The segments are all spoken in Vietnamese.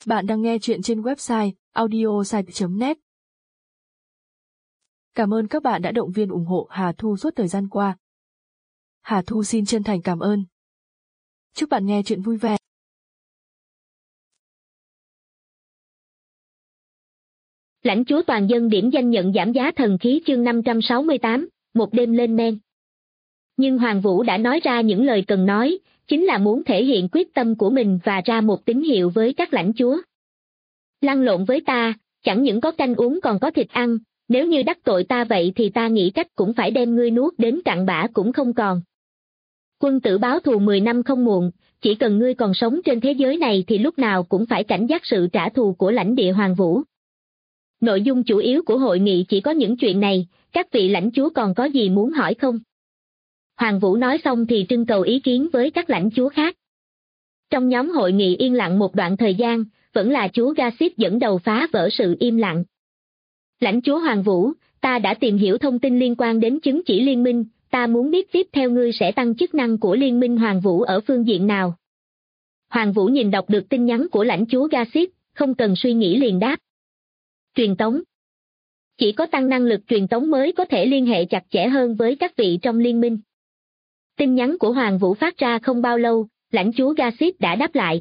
Bạn đang nghe chuyện trên website audiosite.net. Cảm ơn các bạn đã động viên ủng hộ Hà Thu suốt thời gian qua. Hà Thu xin chân thành cảm ơn. Chúc bạn nghe chuyện vui vẻ. Lãnh chúa toàn dân điểm danh nhận giảm giá thần khí chương 568, một đêm lên men. Nhưng Hoàng Vũ đã nói ra những lời cần nói, chính là muốn thể hiện quyết tâm của mình và ra một tín hiệu với các lãnh chúa. Lăn lộn với ta, chẳng những có canh uống còn có thịt ăn, nếu như đắc tội ta vậy thì ta nghĩ cách cũng phải đem ngươi nuốt đến cặn bã cũng không còn. Quân tử báo thù 10 năm không muộn, chỉ cần ngươi còn sống trên thế giới này thì lúc nào cũng phải cảnh giác sự trả thù của lãnh địa Hoàng Vũ. Nội dung chủ yếu của hội nghị chỉ có những chuyện này, các vị lãnh chúa còn có gì muốn hỏi không? Hoàng Vũ nói xong thì trưng cầu ý kiến với các lãnh chúa khác. Trong nhóm hội nghị yên lặng một đoạn thời gian, vẫn là chúa Gassip dẫn đầu phá vỡ sự im lặng. Lãnh chúa Hoàng Vũ, ta đã tìm hiểu thông tin liên quan đến chứng chỉ liên minh, ta muốn biết tiếp theo ngươi sẽ tăng chức năng của liên minh Hoàng Vũ ở phương diện nào? Hoàng Vũ nhìn đọc được tin nhắn của lãnh chúa Gassip, không cần suy nghĩ liền đáp. Truyền tống. Chỉ có tăng năng lực truyền tống mới có thể liên hệ chặt chẽ hơn với các vị trong liên minh. Tin nhắn của Hoàng Vũ phát ra không bao lâu, lãnh chúa Gassip đã đáp lại.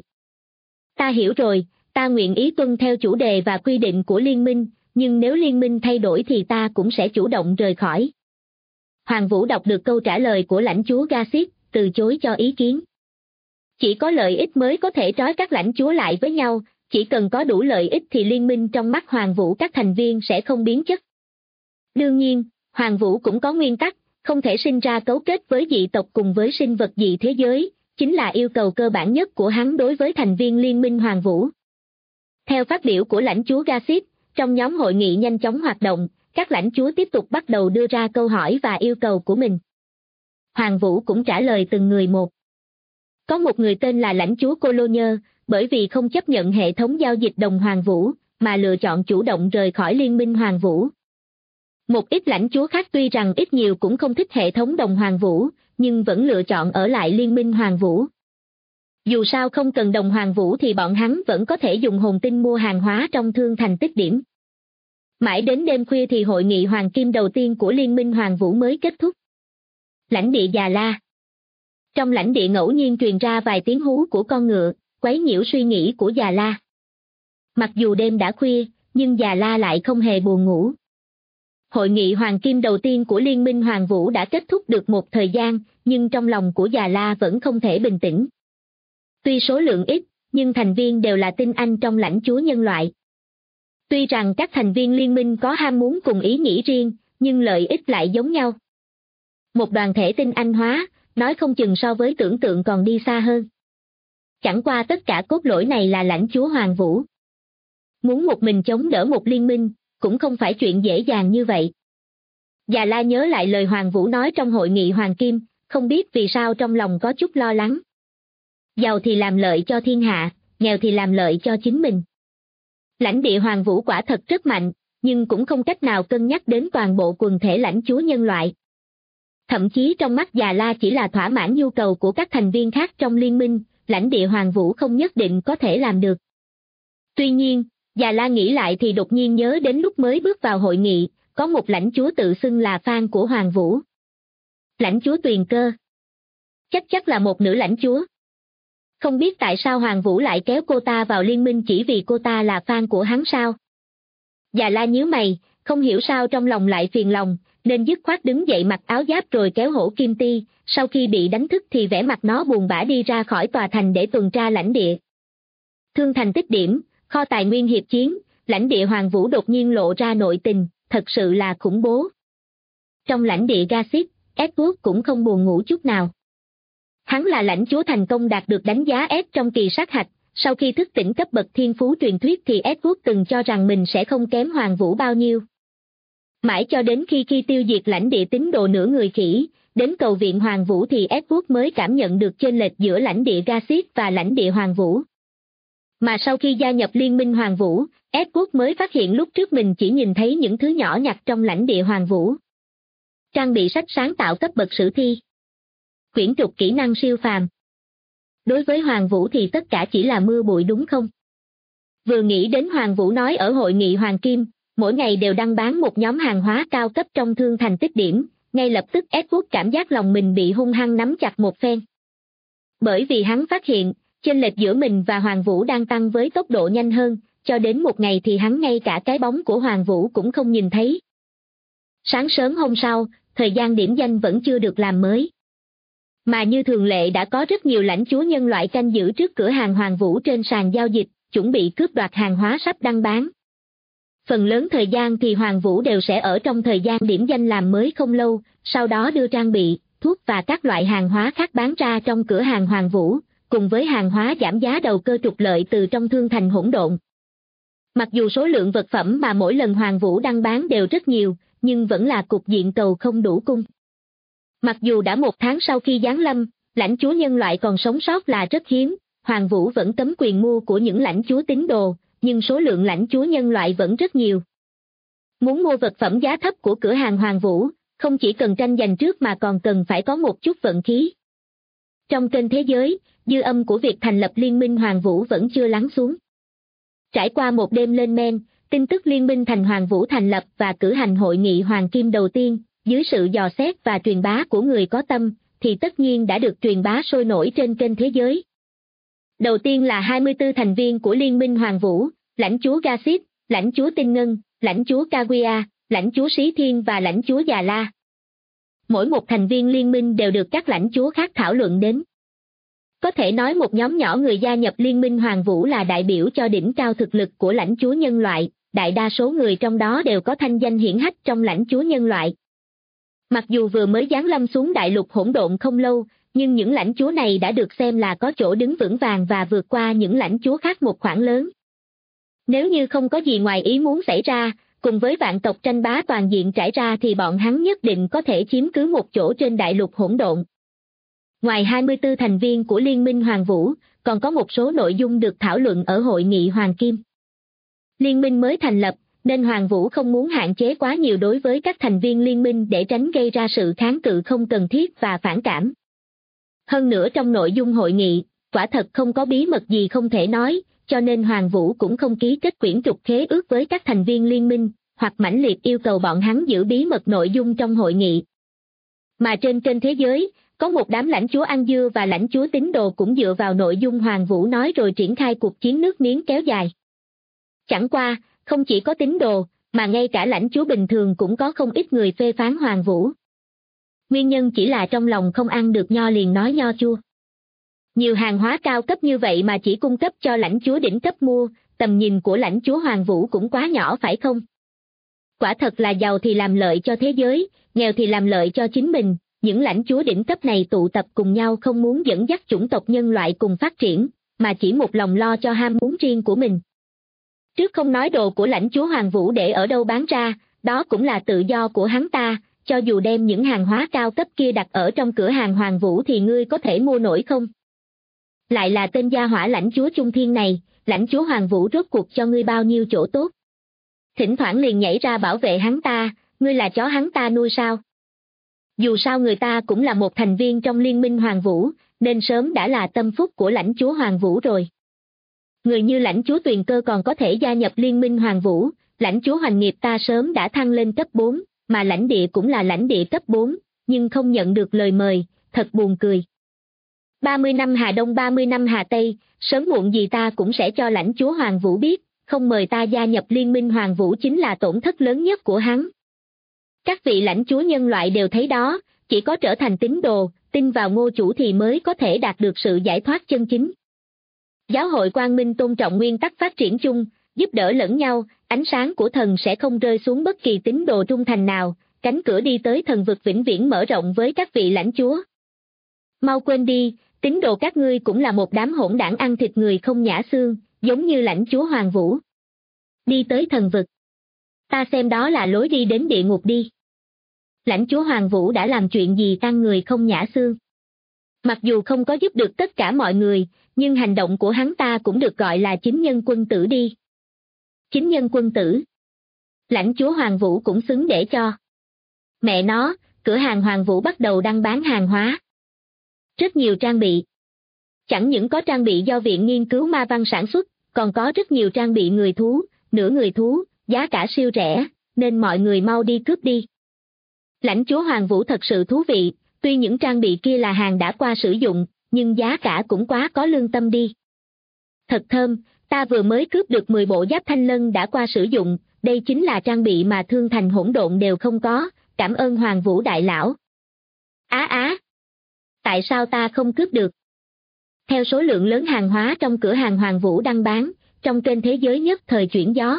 Ta hiểu rồi, ta nguyện ý tuân theo chủ đề và quy định của liên minh, nhưng nếu liên minh thay đổi thì ta cũng sẽ chủ động rời khỏi. Hoàng Vũ đọc được câu trả lời của lãnh chúa Gassip, từ chối cho ý kiến. Chỉ có lợi ích mới có thể trói các lãnh chúa lại với nhau, chỉ cần có đủ lợi ích thì liên minh trong mắt Hoàng Vũ các thành viên sẽ không biến chất. Đương nhiên, Hoàng Vũ cũng có nguyên tắc, không thể sinh ra cấu kết với dị tộc cùng với sinh vật dị thế giới, chính là yêu cầu cơ bản nhất của hắn đối với thành viên liên minh Hoàng Vũ. Theo phát biểu của lãnh chúa Gassip, trong nhóm hội nghị nhanh chóng hoạt động, các lãnh chúa tiếp tục bắt đầu đưa ra câu hỏi và yêu cầu của mình. Hoàng Vũ cũng trả lời từng người một. Có một người tên là lãnh chúa Cologne, bởi vì không chấp nhận hệ thống giao dịch đồng Hoàng Vũ, mà lựa chọn chủ động rời khỏi liên minh Hoàng Vũ. Một ít lãnh chúa khác tuy rằng ít nhiều cũng không thích hệ thống đồng Hoàng Vũ, nhưng vẫn lựa chọn ở lại liên minh Hoàng Vũ. Dù sao không cần đồng Hoàng Vũ thì bọn hắn vẫn có thể dùng hồn tinh mua hàng hóa trong thương thành tích điểm. Mãi đến đêm khuya thì hội nghị hoàng kim đầu tiên của liên minh Hoàng Vũ mới kết thúc. Lãnh địa Già La. Trong lãnh địa ngẫu nhiên truyền ra vài tiếng hú của con ngựa, quấy nhiễu suy nghĩ của Già La. Mặc dù đêm đã khuya, nhưng Già La lại không hề buồn ngủ. Hội nghị hoàng kim đầu tiên của Liên minh Hoàng Vũ đã kết thúc được một thời gian, nhưng trong lòng của Già La vẫn không thể bình tĩnh. Tuy số lượng ít, nhưng thành viên đều là tinh anh trong lãnh chúa nhân loại. Tuy rằng các thành viên liên minh có ham muốn cùng ý nghĩ riêng, nhưng lợi ích lại giống nhau. Một đoàn thể tinh anh hóa, nói không chừng so với tưởng tượng còn đi xa hơn. Chẳng qua tất cả cốt lõi này là lãnh chúa Hoàng Vũ. Muốn một mình chống đỡ một liên minh, cũng không phải chuyện dễ dàng như vậy. Già La nhớ lại lời Hoàng Vũ nói trong hội nghị Hoàng Kim, không biết vì sao trong lòng có chút lo lắng. Giàu thì làm lợi cho thiên hạ, nghèo thì làm lợi cho chính mình. Lãnh địa Hoàng Vũ quả thật rất mạnh, nhưng cũng không cách nào cân nhắc đến toàn bộ quần thể lãnh chúa nhân loại. Thậm chí trong mắt Già La chỉ là thỏa mãn nhu cầu của các thành viên khác trong liên minh, lãnh địa Hoàng Vũ không nhất định có thể làm được. Tuy nhiên, Già La nghĩ lại thì đột nhiên nhớ đến lúc mới bước vào hội nghị, có một lãnh chúa tự xưng là fan của Hoàng Vũ. Lãnh chúa Tuyền Cơ. Chắc là một nữ lãnh chúa. Không biết tại sao Hoàng Vũ lại kéo cô ta vào liên minh chỉ vì cô ta là fan của hắn sao? Già La nhíu mày, không hiểu sao trong lòng lại phiền lòng, nên dứt khoát đứng dậy mặc áo giáp rồi kéo hổ kim ti, sau khi bị đánh thức thì vẻ mặt nó buồn bã đi ra khỏi tòa thành để tuần tra lãnh địa. Thương thành tích điểm, kho tài nguyên hiệp chiến, lãnh địa Hoàng Vũ đột nhiên lộ ra nội tình, thật sự là khủng bố. Trong lãnh địa Gassip, Edward cũng không buồn ngủ chút nào. Hắn là lãnh chúa thành công đạt được đánh giá S trong kỳ sát hạch, sau khi thức tỉnh cấp bậc thiên phú truyền thuyết thì Edward từng cho rằng mình sẽ không kém Hoàng Vũ bao nhiêu. Mãi cho đến khi tiêu diệt lãnh địa tín đồ nửa người khỉ, đến cầu viện Hoàng Vũ thì Edward mới cảm nhận được chênh lệch giữa lãnh địa Gassip và lãnh địa Hoàng Vũ. Mà sau khi gia nhập liên minh Hoàng Vũ, Edward mới phát hiện lúc trước mình chỉ nhìn thấy những thứ nhỏ nhặt trong lãnh địa Hoàng Vũ. Trang bị sách sáng tạo cấp bậc sử thi. Quyển trục kỹ năng siêu phàm. Đối với Hoàng Vũ thì tất cả chỉ là mưa bụi đúng không? Vừa nghĩ đến Hoàng Vũ nói ở hội nghị Hoàng Kim, mỗi ngày đều đăng bán một nhóm hàng hóa cao cấp trong thương thành tích điểm, ngay lập tức Edward cảm giác lòng mình bị hung hăng nắm chặt một phen. Bởi vì hắn phát hiện, chênh lệch giữa mình và Hoàng Vũ đang tăng với tốc độ nhanh hơn, cho đến một ngày thì hắn ngay cả cái bóng của Hoàng Vũ cũng không nhìn thấy. Sáng sớm hôm sau, thời gian điểm danh vẫn chưa được làm mới. Mà như thường lệ đã có rất nhiều lãnh chúa nhân loại canh giữ trước cửa hàng Hoàng Vũ trên sàn giao dịch, chuẩn bị cướp đoạt hàng hóa sắp đăng bán. Phần lớn thời gian thì Hoàng Vũ đều sẽ ở trong thời gian điểm danh làm mới không lâu, sau đó đưa trang bị, thuốc và các loại hàng hóa khác bán ra trong cửa hàng Hoàng Vũ, cùng với hàng hóa giảm giá đầu cơ trục lợi từ trong thương thành hỗn độn. Mặc dù số lượng vật phẩm mà mỗi lần Hoàng Vũ đăng bán đều rất nhiều, nhưng vẫn là cục diện cầu không đủ cung. Mặc dù đã 1 tháng sau khi giáng lâm, lãnh chúa nhân loại còn sống sót là rất hiếm, Hoàng Vũ vẫn cấm quyền mua của những lãnh chúa tín đồ, nhưng số lượng lãnh chúa nhân loại vẫn rất nhiều. Muốn mua vật phẩm giá thấp của cửa hàng Hoàng Vũ, không chỉ cần tranh giành trước mà còn cần phải có một chút vận khí. Trong kênh thế giới, dư âm của việc thành lập Liên minh Hoàng Vũ vẫn chưa lắng xuống. Trải qua một đêm lên men, tin tức Liên minh thành Hoàng Vũ thành lập và cử hành hội nghị Hoàng Kim đầu tiên, dưới sự dò xét và truyền bá của người có tâm, thì tất nhiên đã được truyền bá sôi nổi trên kênh thế giới. Đầu tiên là 24 thành viên của Liên minh Hoàng Vũ, lãnh chúa Gasit, lãnh chúa Tinh Ngân, lãnh chúa Kaguya, lãnh chúa Sĩ Thiên và lãnh chúa Già La. Mỗi một thành viên liên minh đều được các lãnh chúa khác thảo luận đến. Có thể nói một nhóm nhỏ người gia nhập Liên minh Hoàng Vũ là đại biểu cho đỉnh cao thực lực của lãnh chúa nhân loại, đại đa số người trong đó đều có thanh danh hiển hách trong lãnh chúa nhân loại. Mặc dù vừa mới giáng lâm xuống đại lục hỗn độn không lâu, nhưng những lãnh chúa này đã được xem là có chỗ đứng vững vàng và vượt qua những lãnh chúa khác một khoảng lớn. Nếu như không có gì ngoài ý muốn xảy ra, cùng với vạn tộc tranh bá toàn diện trải ra thì bọn hắn nhất định có thể chiếm cứ một chỗ trên đại lục hỗn độn. Ngoài 24 thành viên của Liên minh Hoàng Vũ, còn có một số nội dung được thảo luận ở hội nghị Hoàng Kim. Liên minh mới thành lập, nên Hoàng Vũ không muốn hạn chế quá nhiều đối với các thành viên liên minh để tránh gây ra sự kháng cự không cần thiết và phản cảm. Hơn nữa trong nội dung hội nghị, quả thật không có bí mật gì không thể nói, cho nên Hoàng Vũ cũng không ký kết quyển trục khế ước với các thành viên liên minh, hoặc mãnh liệt yêu cầu bọn hắn giữ bí mật nội dung trong hội nghị. Mà trên kênh thế giới, có một đám lãnh chúa ăn dưa và lãnh chúa tín đồ cũng dựa vào nội dung Hoàng Vũ nói rồi triển khai cuộc chiến nước miếng kéo dài. Chẳng qua, không chỉ có tín đồ, mà ngay cả lãnh chúa bình thường cũng có không ít người phê phán Hoàng Vũ. Nguyên nhân chỉ là trong lòng không ăn được nho liền nói nho chua. Nhiều hàng hóa cao cấp như vậy mà chỉ cung cấp cho lãnh chúa đỉnh cấp mua, tầm nhìn của lãnh chúa Hoàng Vũ cũng quá nhỏ phải không? Quả thật là giàu thì làm lợi cho thế giới, nghèo thì làm lợi cho chính mình, những lãnh chúa đỉnh cấp này tụ tập cùng nhau không muốn dẫn dắt chủng tộc nhân loại cùng phát triển, mà chỉ một lòng lo cho ham muốn riêng của mình. Trước không nói đồ của lãnh chúa Hoàng Vũ để ở đâu bán ra, đó cũng là tự do của hắn ta, cho dù đem những hàng hóa cao cấp kia đặt ở trong cửa hàng Hoàng Vũ thì ngươi có thể mua nổi không? Lại là tên gia hỏa lãnh chúa Trung Thiên này, lãnh chúa Hoàng Vũ rốt cuộc cho ngươi bao nhiêu chỗ tốt? Thỉnh thoảng liền nhảy ra bảo vệ hắn ta, ngươi là chó hắn ta nuôi sao? Dù sao người ta cũng là một thành viên trong Liên minh Hoàng Vũ, nên sớm đã là tâm phúc của lãnh chúa Hoàng Vũ rồi. Người như lãnh chúa Tuyền Cơ còn có thể gia nhập Liên minh Hoàng Vũ, lãnh chúa Hoành Nghiệp ta sớm đã thăng lên cấp 4, mà lãnh địa cũng là lãnh địa cấp 4, nhưng không nhận được lời mời, thật buồn cười. 30 năm Hà Đông 30 năm Hà Tây, sớm muộn gì ta cũng sẽ cho lãnh chúa Hoàng Vũ biết, không mời ta gia nhập Liên minh Hoàng Vũ chính là tổn thất lớn nhất của hắn. Các vị lãnh chúa nhân loại đều thấy đó, chỉ có trở thành tín đồ, tin vào Ngô Chủ thì mới có thể đạt được sự giải thoát chân chính. Giáo hội Quang Minh tôn trọng nguyên tắc phát triển chung, giúp đỡ lẫn nhau, ánh sáng của thần sẽ không rơi xuống bất kỳ tín đồ trung thành nào, cánh cửa đi tới thần vực vĩnh viễn mở rộng với các vị lãnh chúa. Mau quên đi, tín đồ các ngươi cũng là một đám hỗn đảng ăn thịt người không nhã xương, giống như lãnh chúa Hoàng Vũ. Đi tới thần vực. Ta xem đó là lối đi đến địa ngục đi. Lãnh chúa Hoàng Vũ đã làm chuyện gì ăn người không nhã xương? Mặc dù không có giúp được tất cả mọi người, nhưng hành động của hắn ta cũng được gọi là chính nhân quân tử đi. Chính nhân quân tử. Lãnh chúa Hoàng Vũ cũng xứng để cho. Mẹ nó, cửa hàng Hoàng Vũ bắt đầu đăng bán hàng hóa. Rất nhiều trang bị. Chẳng những có trang bị do Viện Nghiên cứu Ma Văn sản xuất, còn có rất nhiều trang bị người thú, nửa người thú, giá cả siêu rẻ, nên mọi người mau đi cướp đi. Lãnh chúa Hoàng Vũ thật sự thú vị, tuy những trang bị kia là hàng đã qua sử dụng, nhưng giá cả cũng quá có lương tâm đi. Thật thơm, ta vừa mới cướp được 10 bộ giáp thanh lân đã qua sử dụng, đây chính là trang bị mà Thương Thành Hỗn Độn đều không có, cảm ơn Hoàng Vũ đại lão. Tại sao ta không cướp được? Theo số lượng lớn hàng hóa trong cửa hàng Hoàng Vũ đăng bán, trong kênh thế giới nhất thời chuyển gió.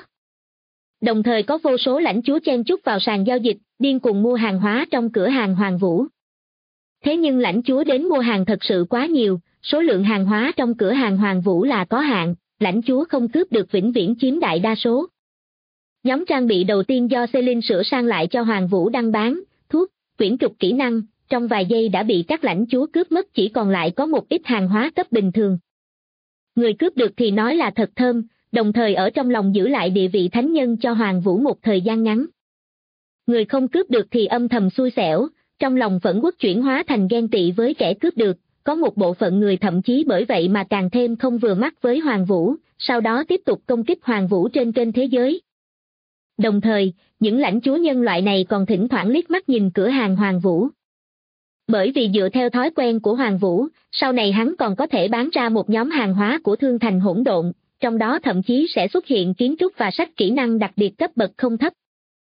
Đồng thời có vô số lãnh chúa chen chúc vào sàn giao dịch, điên cuồng mua hàng hóa trong cửa hàng Hoàng Vũ. Thế nhưng lãnh chúa đến mua hàng thật sự quá nhiều, số lượng hàng hóa trong cửa hàng Hoàng Vũ là có hạn, lãnh chúa không cướp được vĩnh viễn chiếm đại đa số. Nhóm trang bị đầu tiên do Celine sửa sang lại cho Hoàng Vũ đăng bán, thuốc, quyển trục kỹ năng, trong vài giây đã bị các lãnh chúa cướp mất, chỉ còn lại có một ít hàng hóa cấp bình thường. Người cướp được thì nói là thật thơm, đồng thời ở trong lòng giữ lại địa vị thánh nhân cho Hoàng Vũ một thời gian ngắn. Người không cướp được thì âm thầm xui xẻo, trong lòng phẫn uất chuyển hóa thành ghen tị với kẻ cướp được, có một bộ phận người thậm chí bởi vậy mà càng thêm không vừa mắt với Hoàng Vũ, sau đó tiếp tục công kích Hoàng Vũ trên kênh thế giới. Đồng thời, những lãnh chúa nhân loại này còn thỉnh thoảng liếc mắt nhìn cửa hàng Hoàng Vũ. Bởi vì dựa theo thói quen của Hoàng Vũ, sau này hắn còn có thể bán ra một nhóm hàng hóa của Thương Thành Hỗn Độn, trong đó thậm chí sẽ xuất hiện kiến trúc và sách kỹ năng đặc biệt cấp bậc không thấp.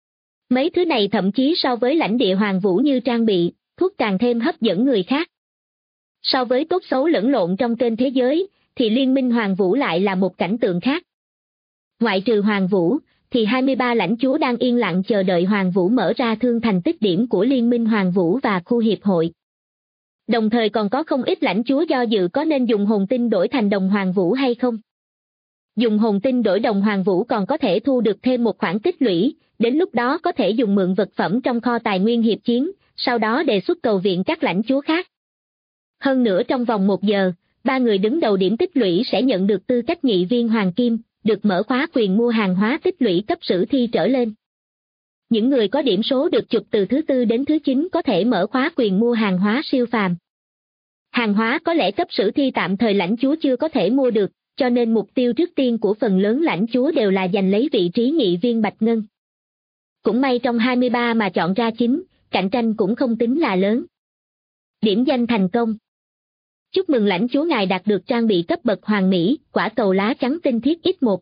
Mấy thứ này thậm chí so với lãnh địa Hoàng Vũ như trang bị, thuốc càng thêm hấp dẫn người khác. So với tốt xấu lẫn lộn trong kênh thế giới, thì Liên minh Hoàng Vũ lại là một cảnh tượng khác. Ngoại trừ Hoàng Vũ, thì 23 lãnh chúa đang yên lặng chờ đợi Hoàng Vũ mở ra thương thành tích điểm của Liên minh Hoàng Vũ và khu hiệp hội. Đồng thời còn có không ít lãnh chúa do dự có nên dùng hồn tinh đổi thành đồng Hoàng Vũ hay không. Dùng hồn tinh đổi đồng Hoàng Vũ còn có thể thu được thêm một khoản tích lũy, đến lúc đó có thể dùng mượn vật phẩm trong kho tài nguyên hiệp chiến, sau đó đề xuất cầu viện các lãnh chúa khác. Hơn nữa trong vòng 1 giờ, 3 người đứng đầu điểm tích lũy sẽ nhận được tư cách nghị viên Hoàng Kim, được mở khóa quyền mua hàng hóa tích lũy cấp sử thi trở lên. Những người có điểm số được chụp từ thứ 4 đến thứ 9 có thể mở khóa quyền mua hàng hóa siêu phàm. Hàng hóa có lẽ cấp sử thi tạm thời lãnh chúa chưa có thể mua được, cho nên mục tiêu trước tiên của phần lớn lãnh chúa đều là giành lấy vị trí nghị viên Bạch Ngân. Cũng may trong 23 mà chọn ra 9, cạnh tranh cũng không tính là lớn. Điểm danh thành công. Chúc mừng lãnh chúa ngài đạt được trang bị cấp bậc hoàng mỹ, quả cầu lá trắng tinh thiết X1.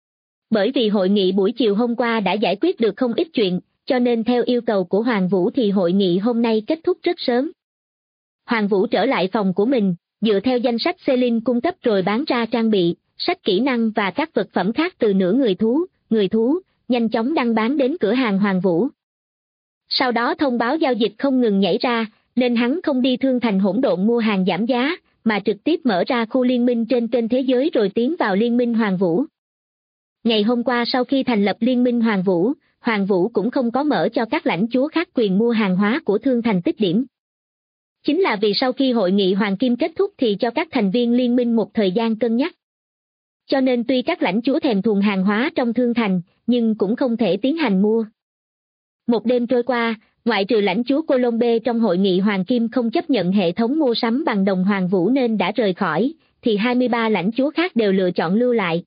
Bởi vì hội nghị buổi chiều hôm qua đã giải quyết được không ít chuyện, cho nên theo yêu cầu của Hoàng Vũ thì hội nghị hôm nay kết thúc rất sớm. Hoàng Vũ trở lại phòng của mình, dựa theo danh sách Celine cung cấp rồi bán ra trang bị, sách kỹ năng và các vật phẩm khác từ nửa người thú, nhanh chóng đăng bán đến cửa hàng Hoàng Vũ. Sau đó thông báo giao dịch không ngừng nhảy ra, nên hắn không đi Thương Thành Hỗn Độn mua hàng giảm giá, mà trực tiếp mở ra khu liên minh trên kênh thế giới rồi tiến vào liên minh Hoàng Vũ. Ngày hôm qua sau khi thành lập liên minh Hoàng Vũ cũng không có mở cho các lãnh chúa khác quyền mua hàng hóa của Thương Thành tích điểm. Chính là vì sau khi hội nghị Hoàng Kim kết thúc thì cho các thành viên liên minh một thời gian cân nhắc. Cho nên tuy các lãnh chúa thèm thuồng hàng hóa trong Thương Thành, nhưng cũng không thể tiến hành mua. Một đêm trôi qua, ngoại trừ lãnh chúa Colombe trong hội nghị Hoàng Kim không chấp nhận hệ thống mua sắm bằng đồng Hoàng Vũ nên đã rời khỏi, thì 23 lãnh chúa khác đều lựa chọn lưu lại.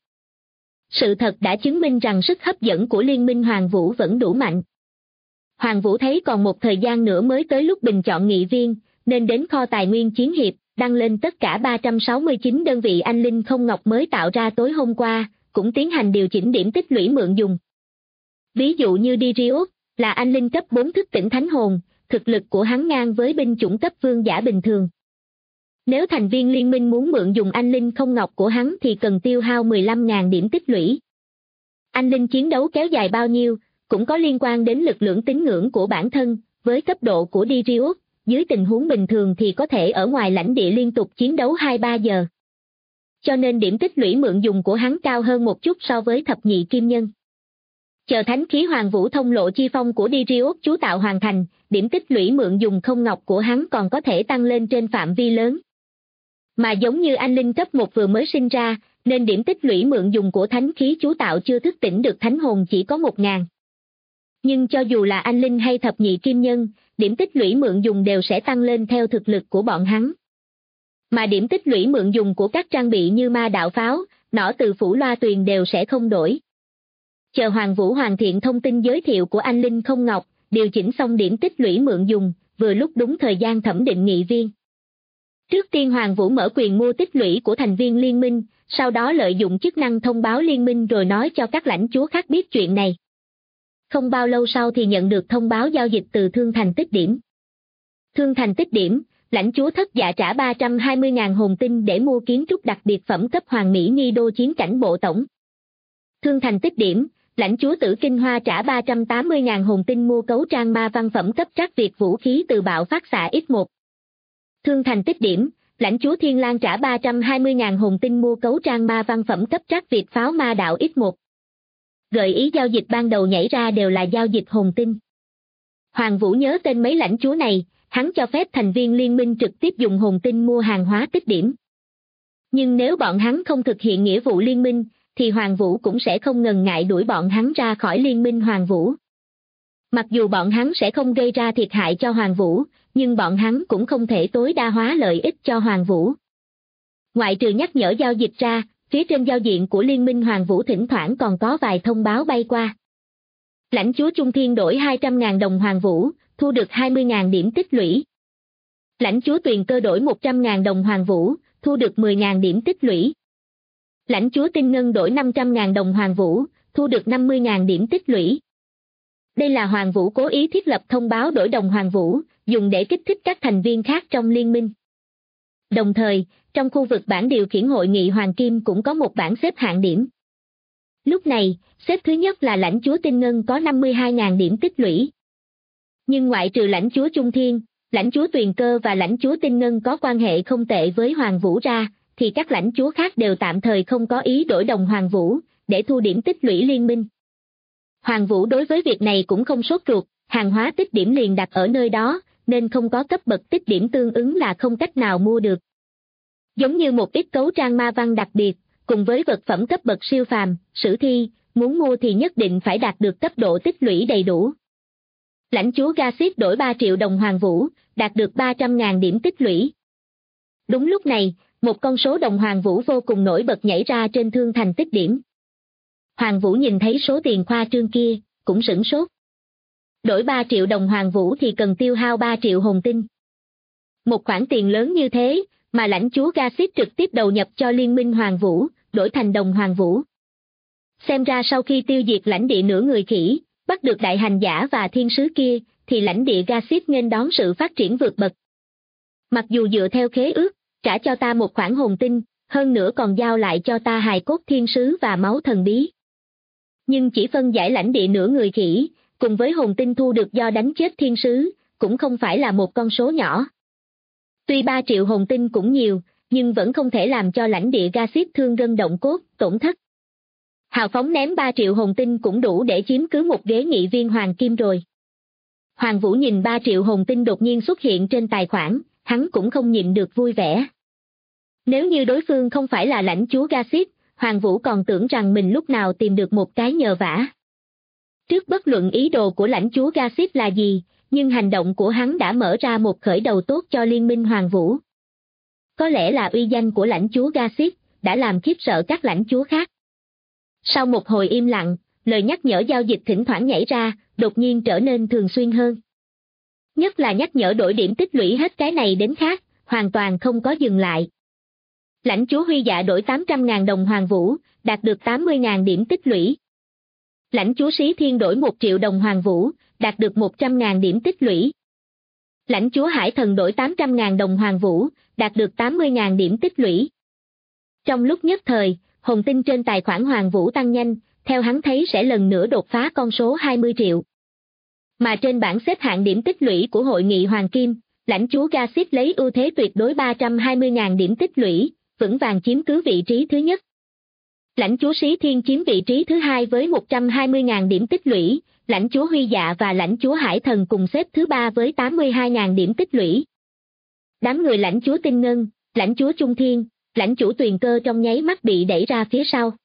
Sự thật đã chứng minh rằng sức hấp dẫn của liên minh Hoàng Vũ vẫn đủ mạnh. Hoàng Vũ thấy còn một thời gian nữa mới tới lúc bình chọn nghị viên, nên đến kho tài nguyên chiến hiệp, đăng lên tất cả 369 đơn vị anh linh không ngọc mới tạo ra tối hôm qua, cũng tiến hành điều chỉnh điểm tích lũy mượn dùng. Ví dụ như Dirius, là anh linh cấp 4 thức tỉnh thánh hồn, thực lực của hắn ngang với binh chủng cấp vương giả bình thường. Nếu thành viên liên minh muốn mượn dùng anh linh không ngọc của hắn thì cần tiêu hao 15.000 điểm tích lũy. Anh linh chiến đấu kéo dài bao nhiêu, cũng có liên quan đến lực lượng tín ngưỡng của bản thân, với cấp độ của Dirius, dưới tình huống bình thường thì có thể ở ngoài lãnh địa liên tục chiến đấu 2-3 giờ. Cho nên điểm tích lũy mượn dùng của hắn cao hơn một chút so với thập nhị kim nhân. Chờ thánh khí Hoàng Vũ thông lộ chi phong của Dirius chú tạo hoàn thành, điểm tích lũy mượn dùng không ngọc của hắn còn có thể tăng lên trên phạm vi lớn. Mà giống như anh linh cấp 1 vừa mới sinh ra, nên điểm tích lũy mượn dùng của thánh khí chú tạo chưa thức tỉnh được thánh hồn chỉ có 1.000. Nhưng cho dù là anh linh hay thập nhị kim nhân, điểm tích lũy mượn dùng đều sẽ tăng lên theo thực lực của bọn hắn. Mà điểm tích lũy mượn dùng của các trang bị như ma đạo pháo, nỏ từ phủ loa tuyền đều sẽ không đổi. Chờ Hoàng Vũ hoàn thiện thông tin giới thiệu của anh Linh Không Ngọc, điều chỉnh xong điểm tích lũy mượn dùng, vừa lúc đúng thời gian thẩm định nghị viên. Trước tiên Hoàng Vũ mở quyền mua tích lũy của thành viên liên minh, sau đó lợi dụng chức năng thông báo liên minh rồi nói cho các lãnh chúa khác biết chuyện này. Không bao lâu sau thì nhận được thông báo giao dịch từ Thương Thành Tích Điểm. Thương Thành Tích Điểm, lãnh chúa Thất Dạ trả 320.000 hồn tinh để mua kiến trúc đặc biệt phẩm cấp Hoàng Mỹ Nghi Đô chiến cảnh bộ tổng. Thương Thành Tích Điểm, lãnh chúa Tử Kinh Hoa trả 380.000 hồn tinh mua cấu trang ma văn phẩm cấp Trác Việt vũ khí từ bạo phát xạ X1. Thương Thành Tích Điểm, lãnh chúa Thiên Lang trả 320.000 hồn tinh mua cấu trang ma văn phẩm cấp Trác Việt pháo ma đạo X1. Gợi ý giao dịch ban đầu nhảy ra đều là giao dịch hồn tinh. Hoàng Vũ nhớ tên mấy lãnh chúa này, hắn cho phép thành viên liên minh trực tiếp dùng hồn tinh mua hàng hóa tích điểm. Nhưng nếu bọn hắn không thực hiện nghĩa vụ liên minh, thì Hoàng Vũ cũng sẽ không ngần ngại đuổi bọn hắn ra khỏi liên minh Hoàng Vũ. Mặc dù bọn hắn sẽ không gây ra thiệt hại cho Hoàng Vũ, nhưng bọn hắn cũng không thể tối đa hóa lợi ích cho Hoàng Vũ. Ngoại trừ nhắc nhở giao dịch ra, phía trên giao diện của Liên minh Hoàng Vũ thỉnh thoảng còn có vài thông báo bay qua. Lãnh chúa Trung Thiên đổi 200.000 đồng Hoàng Vũ, thu được 20.000 điểm tích lũy. Lãnh chúa Tuyền Cơ đổi 100.000 đồng Hoàng Vũ, thu được 10.000 điểm tích lũy. Lãnh chúa Tinh Ngân đổi 500.000 đồng Hoàng Vũ, thu được 50.000 điểm tích lũy. Đây là Hoàng Vũ cố ý thiết lập thông báo đổi đồng Hoàng Vũ, dùng để kích thích các thành viên khác trong liên minh. Đồng thời, trong khu vực bảng điều khiển hội nghị Hoàng Kim cũng có một bảng xếp hạng điểm. Lúc này, xếp thứ nhất là lãnh chúa Tinh Ngân có 52.000 điểm tích lũy. Nhưng ngoại trừ lãnh chúa Trung Thiên, lãnh chúa Tuyền Cơ và lãnh chúa Tinh Ngân có quan hệ không tệ với Hoàng Vũ ra, thì các lãnh chúa khác đều tạm thời không có ý đổi đồng Hoàng Vũ, để thu điểm tích lũy liên minh. Hoàng Vũ đối với việc này cũng không sốt ruột, hàng hóa tích điểm liền đặt ở nơi đó, nên không có cấp bậc tích điểm tương ứng là không cách nào mua được. Giống như một ít cấu trang ma văn đặc biệt, cùng với vật phẩm cấp bậc siêu phàm, sử thi, muốn mua thì nhất định phải đạt được cấp độ tích lũy đầy đủ. Lãnh chúa Gassip đổi 3 triệu đồng Hoàng Vũ, đạt được 300.000 điểm tích lũy. Đúng lúc này, một con số đồng Hoàng Vũ vô cùng nổi bật nhảy ra trên Thương Thành Tích Điểm. Hoàng Vũ nhìn thấy số tiền khoa trương kia, cũng sửng sốt. Đổi 3 triệu đồng Hoàng Vũ thì cần tiêu hao 3 triệu hồn tinh. Một khoản tiền lớn như thế, mà lãnh chúa Gassip trực tiếp đầu nhập cho liên minh Hoàng Vũ, đổi thành đồng Hoàng Vũ. Xem ra sau khi tiêu diệt lãnh địa nửa người khỉ, bắt được đại hành giả và thiên sứ kia, thì lãnh địa Gassip nghênh đón sự phát triển vượt bậc. Mặc dù dựa theo khế ước, trả cho ta một khoản hồn tinh, hơn nữa còn giao lại cho ta hài cốt thiên sứ và máu thần bí. Nhưng chỉ phân giải lãnh địa nửa người khỉ, cùng với hồn tinh thu được do đánh chết thiên sứ, cũng không phải là một con số nhỏ. Tuy 3 triệu hồn tinh cũng nhiều, nhưng vẫn không thể làm cho lãnh địa Gassip thương gân động cốt, tổn thất. Hào phóng ném 3 triệu hồn tinh cũng đủ để chiếm cứ một ghế nghị viên Hoàng Kim rồi. Hoàng Vũ nhìn 3 triệu hồn tinh đột nhiên xuất hiện trên tài khoản, hắn cũng không nhịn được vui vẻ. Nếu như đối phương không phải là lãnh chúa Gassip, Hoàng Vũ còn tưởng rằng mình lúc nào tìm được một cái nhờ vả. Trước bất luận ý đồ của lãnh chúa Gassip là gì, nhưng hành động của hắn đã mở ra một khởi đầu tốt cho liên minh Hoàng Vũ. Có lẽ là uy danh của lãnh chúa Gassip đã làm khiếp sợ các lãnh chúa khác. Sau một hồi im lặng, lời nhắc nhở giao dịch thỉnh thoảng nhảy ra, đột nhiên trở nên thường xuyên hơn. Nhất là nhắc nhở đổi điểm tích lũy hết cái này đến khác, hoàn toàn không có dừng lại. Lãnh chúa Huy Dạ đổi 800.000 đồng Hoàng Vũ, đạt được 80.000 điểm tích lũy. Lãnh chúa Sĩ Thiên đổi 1 triệu đồng Hoàng Vũ, đạt được 100.000 điểm tích lũy. Lãnh chúa Hải Thần đổi 800.000 đồng Hoàng Vũ, đạt được 80.000 điểm tích lũy. Trong lúc nhất thời, hồn tinh trên tài khoản Hoàng Vũ tăng nhanh, theo hắn thấy sẽ lần nữa đột phá con số 20 triệu. Mà trên bảng xếp hạng điểm tích lũy của hội nghị Hoàng Kim, lãnh chúa Gassip lấy ưu thế tuyệt đối 320.000 điểm tích lũy, vững vàng chiếm cứ vị trí thứ nhất. Lãnh chúa Sĩ Thiên chiếm vị trí thứ hai với 120.000 điểm tích lũy, lãnh chúa Huy Dạ và lãnh chúa Hải Thần cùng xếp thứ ba với 82.000 điểm tích lũy. Đám người lãnh chúa Tinh Ngân, lãnh chúa Trung Thiên, lãnh chúa Tuyền Cơ trong nháy mắt bị đẩy ra phía sau.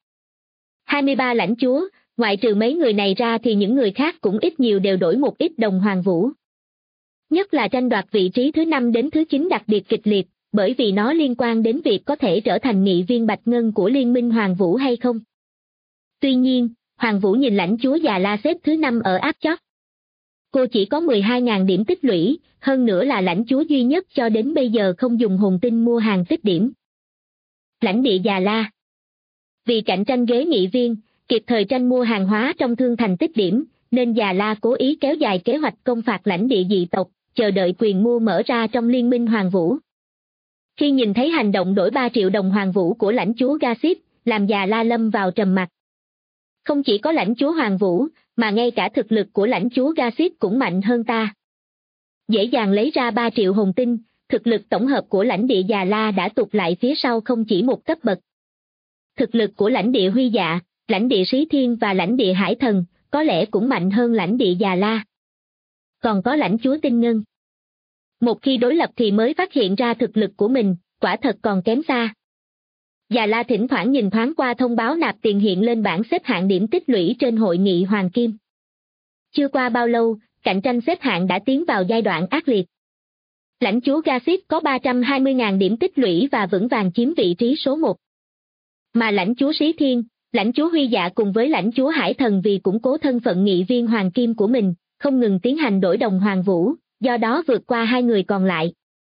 23 lãnh chúa, ngoại trừ mấy người này ra thì những người khác cũng ít nhiều đều đổi một ít đồng Hoàng Vũ. Nhất là tranh đoạt vị trí thứ 5 đến thứ 9 đặc biệt kịch liệt, bởi vì nó liên quan đến việc có thể trở thành nghị viên Bạch Ngân của Liên minh Hoàng Vũ hay không. Tuy nhiên, Hoàng Vũ nhìn lãnh chúa Già La xếp thứ 5 ở áp chót. Cô chỉ có 12.000 điểm tích lũy, hơn nữa là lãnh chúa duy nhất cho đến bây giờ không dùng hồn tinh mua hàng tích điểm. Lãnh địa Già La. Vì cạnh tranh ghế nghị viên, kịp thời tranh mua hàng hóa trong thương thành tích điểm, nên Già La cố ý kéo dài kế hoạch công phạt lãnh địa dị tộc, chờ đợi quyền mua mở ra trong Liên minh Hoàng Vũ. Khi nhìn thấy hành động đổi 3 triệu đồng Hoàng Vũ của lãnh chúa Gassip, làm Già La lâm vào trầm mặc. Không chỉ có lãnh chúa Hoàng Vũ, mà ngay cả thực lực của lãnh chúa Gassip cũng mạnh hơn ta. Dễ dàng lấy ra 3 triệu hồn tinh, thực lực tổng hợp của lãnh địa Già La đã tụt lại phía sau không chỉ một cấp bậc. Thực lực của lãnh địa Huy Dạ, lãnh địa Sĩ Thiên và lãnh địa Hải Thần, có lẽ cũng mạnh hơn lãnh địa Già La. Còn có lãnh chúa Tinh Ngân. Một khi đối lập thì mới phát hiện ra thực lực của mình, quả thật còn kém xa. Già La thỉnh thoảng nhìn thoáng qua thông báo nạp tiền hiện lên bảng xếp hạng điểm tích lũy trên hội nghị Hoàng Kim. Chưa qua bao lâu, cạnh tranh xếp hạng đã tiến vào giai đoạn ác liệt. Lãnh chúa Gassip có 320.000 điểm tích lũy và vững vàng chiếm vị trí số 1. Mà lãnh chúa Sĩ Thiên, lãnh chúa Huy Dạ cùng với lãnh chúa Hải Thần vì củng cố thân phận nghị viên Hoàng Kim của mình, không ngừng tiến hành đổi đồng Hoàng Vũ, do đó vượt qua hai người còn lại.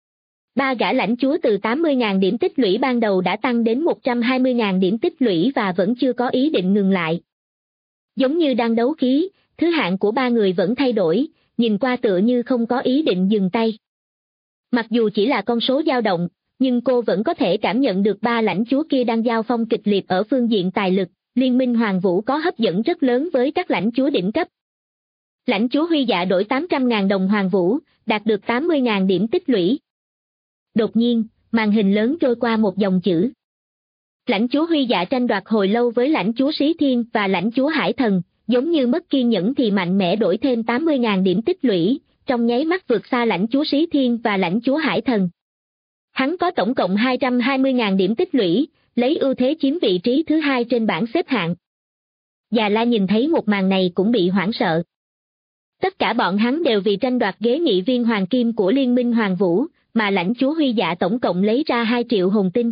3 gã lãnh chúa từ 80.000 điểm tích lũy ban đầu đã tăng đến 120.000 điểm tích lũy và vẫn chưa có ý định ngừng lại. Giống như đang đấu khí, thứ hạng của 3 người vẫn thay đổi, nhìn qua tựa như không có ý định dừng tay. Mặc dù chỉ là con số dao động, nhưng cô vẫn có thể cảm nhận được 3 lãnh chúa kia đang giao phong kịch liệt ở phương diện tài lực. Liên minh Hoàng Vũ có hấp dẫn rất lớn với các lãnh chúa đỉnh cấp. Lãnh chúa Huy Dạ đổi 800.000 đồng Hoàng Vũ, đạt được 80.000 điểm tích lũy. Đột nhiên, màn hình lớn trôi qua một dòng chữ. Lãnh chúa Huy Dạ tranh đoạt hồi lâu với lãnh chúa Sĩ Thiên và lãnh chúa Hải Thần, giống như mất kiên nhẫn thì mạnh mẽ đổi thêm 80.000 điểm tích lũy, trong nháy mắt vượt xa lãnh chúa Sĩ Thiên và lãnh chúa Hải Thần. Hắn có tổng cộng 220.000 điểm tích lũy, lấy ưu thế chiếm vị trí thứ 2 trên bảng xếp hạng. Già La nhìn thấy một màn này cũng bị hoảng sợ. Tất cả bọn hắn đều vì tranh đoạt ghế nghị viên Hoàng Kim của Liên minh Hoàng Vũ, mà lãnh chúa Huy Dạ tổng cộng lấy ra 2 triệu hồn tinh.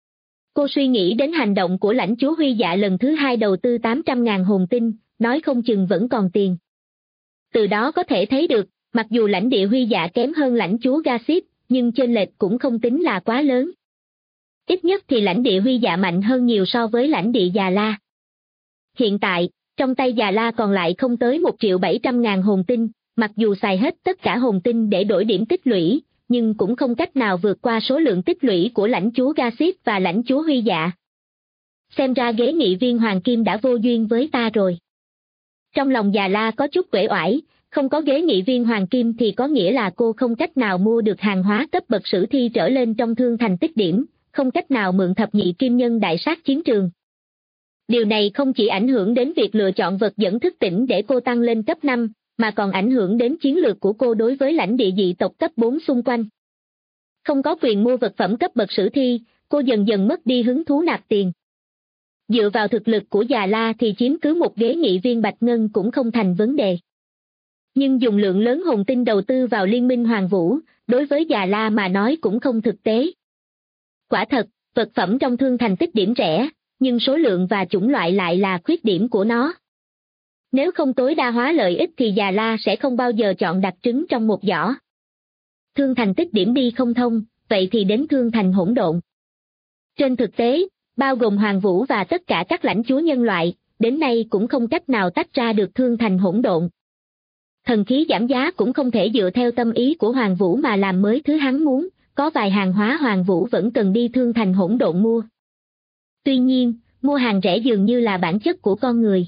Cô suy nghĩ đến hành động của lãnh chúa Huy Dạ lần thứ 2 đầu tư 800.000 hồn tinh, nói không chừng vẫn còn tiền. Từ đó có thể thấy được, mặc dù lãnh địa Huy Dạ kém hơn lãnh chúa Gassip, nhưng chênh lệch cũng không tính là quá lớn. Ít nhất thì lãnh địa Huy Dạ mạnh hơn nhiều so với lãnh địa Già La. Hiện tại, trong tay Già La còn lại không tới 1.700.000 hồn tinh, mặc dù xài hết tất cả hồn tinh để đổi điểm tích lũy, nhưng cũng không cách nào vượt qua số lượng tích lũy của lãnh chúa Gassip và lãnh chúa Huy Dạ. Xem ra ghế nghị viên Hoàng Kim đã vô duyên với ta rồi. Trong lòng Già La có chút uể oải, không có ghế nghị viên Hoàng Kim thì có nghĩa là cô không cách nào mua được hàng hóa cấp bậc sử thi trở lên trong thương thành tích điểm, không cách nào mượn thập nhị kim nhân đại sát chiến trường. Điều này không chỉ ảnh hưởng đến việc lựa chọn vật dẫn thức tỉnh để cô tăng lên cấp 5, mà còn ảnh hưởng đến chiến lược của cô đối với lãnh địa dị tộc cấp 4 xung quanh. Không có quyền mua vật phẩm cấp bậc sử thi, cô dần dần mất đi hứng thú nạp tiền. Dựa vào thực lực của Già La thì chiếm cứ một ghế nghị viên Bạch Ngân cũng không thành vấn đề. Nhưng dùng lượng lớn hồn tinh đầu tư vào Liên minh Hoàng Vũ, đối với Già La mà nói cũng không thực tế. Quả thật, vật phẩm trong thương thành tích điểm rẻ, nhưng số lượng và chủng loại lại là khuyết điểm của nó. Nếu không tối đa hóa lợi ích thì Già La sẽ không bao giờ chọn đặt trứng trong một giỏ. Thương thành tích điểm đi không thông, vậy thì đến thương thành hỗn độn. Trên thực tế, bao gồm Hoàng Vũ và tất cả các lãnh chúa nhân loại, đến nay cũng không cách nào tách ra được thương thành hỗn độn. Thần khí giảm giá cũng không thể dựa theo tâm ý của Hoàng Vũ mà làm mới thứ hắn muốn, có vài hàng hóa Hoàng Vũ vẫn cần đi thương thành hỗn độn mua. Tuy nhiên, mua hàng rẻ dường như là bản chất của con người.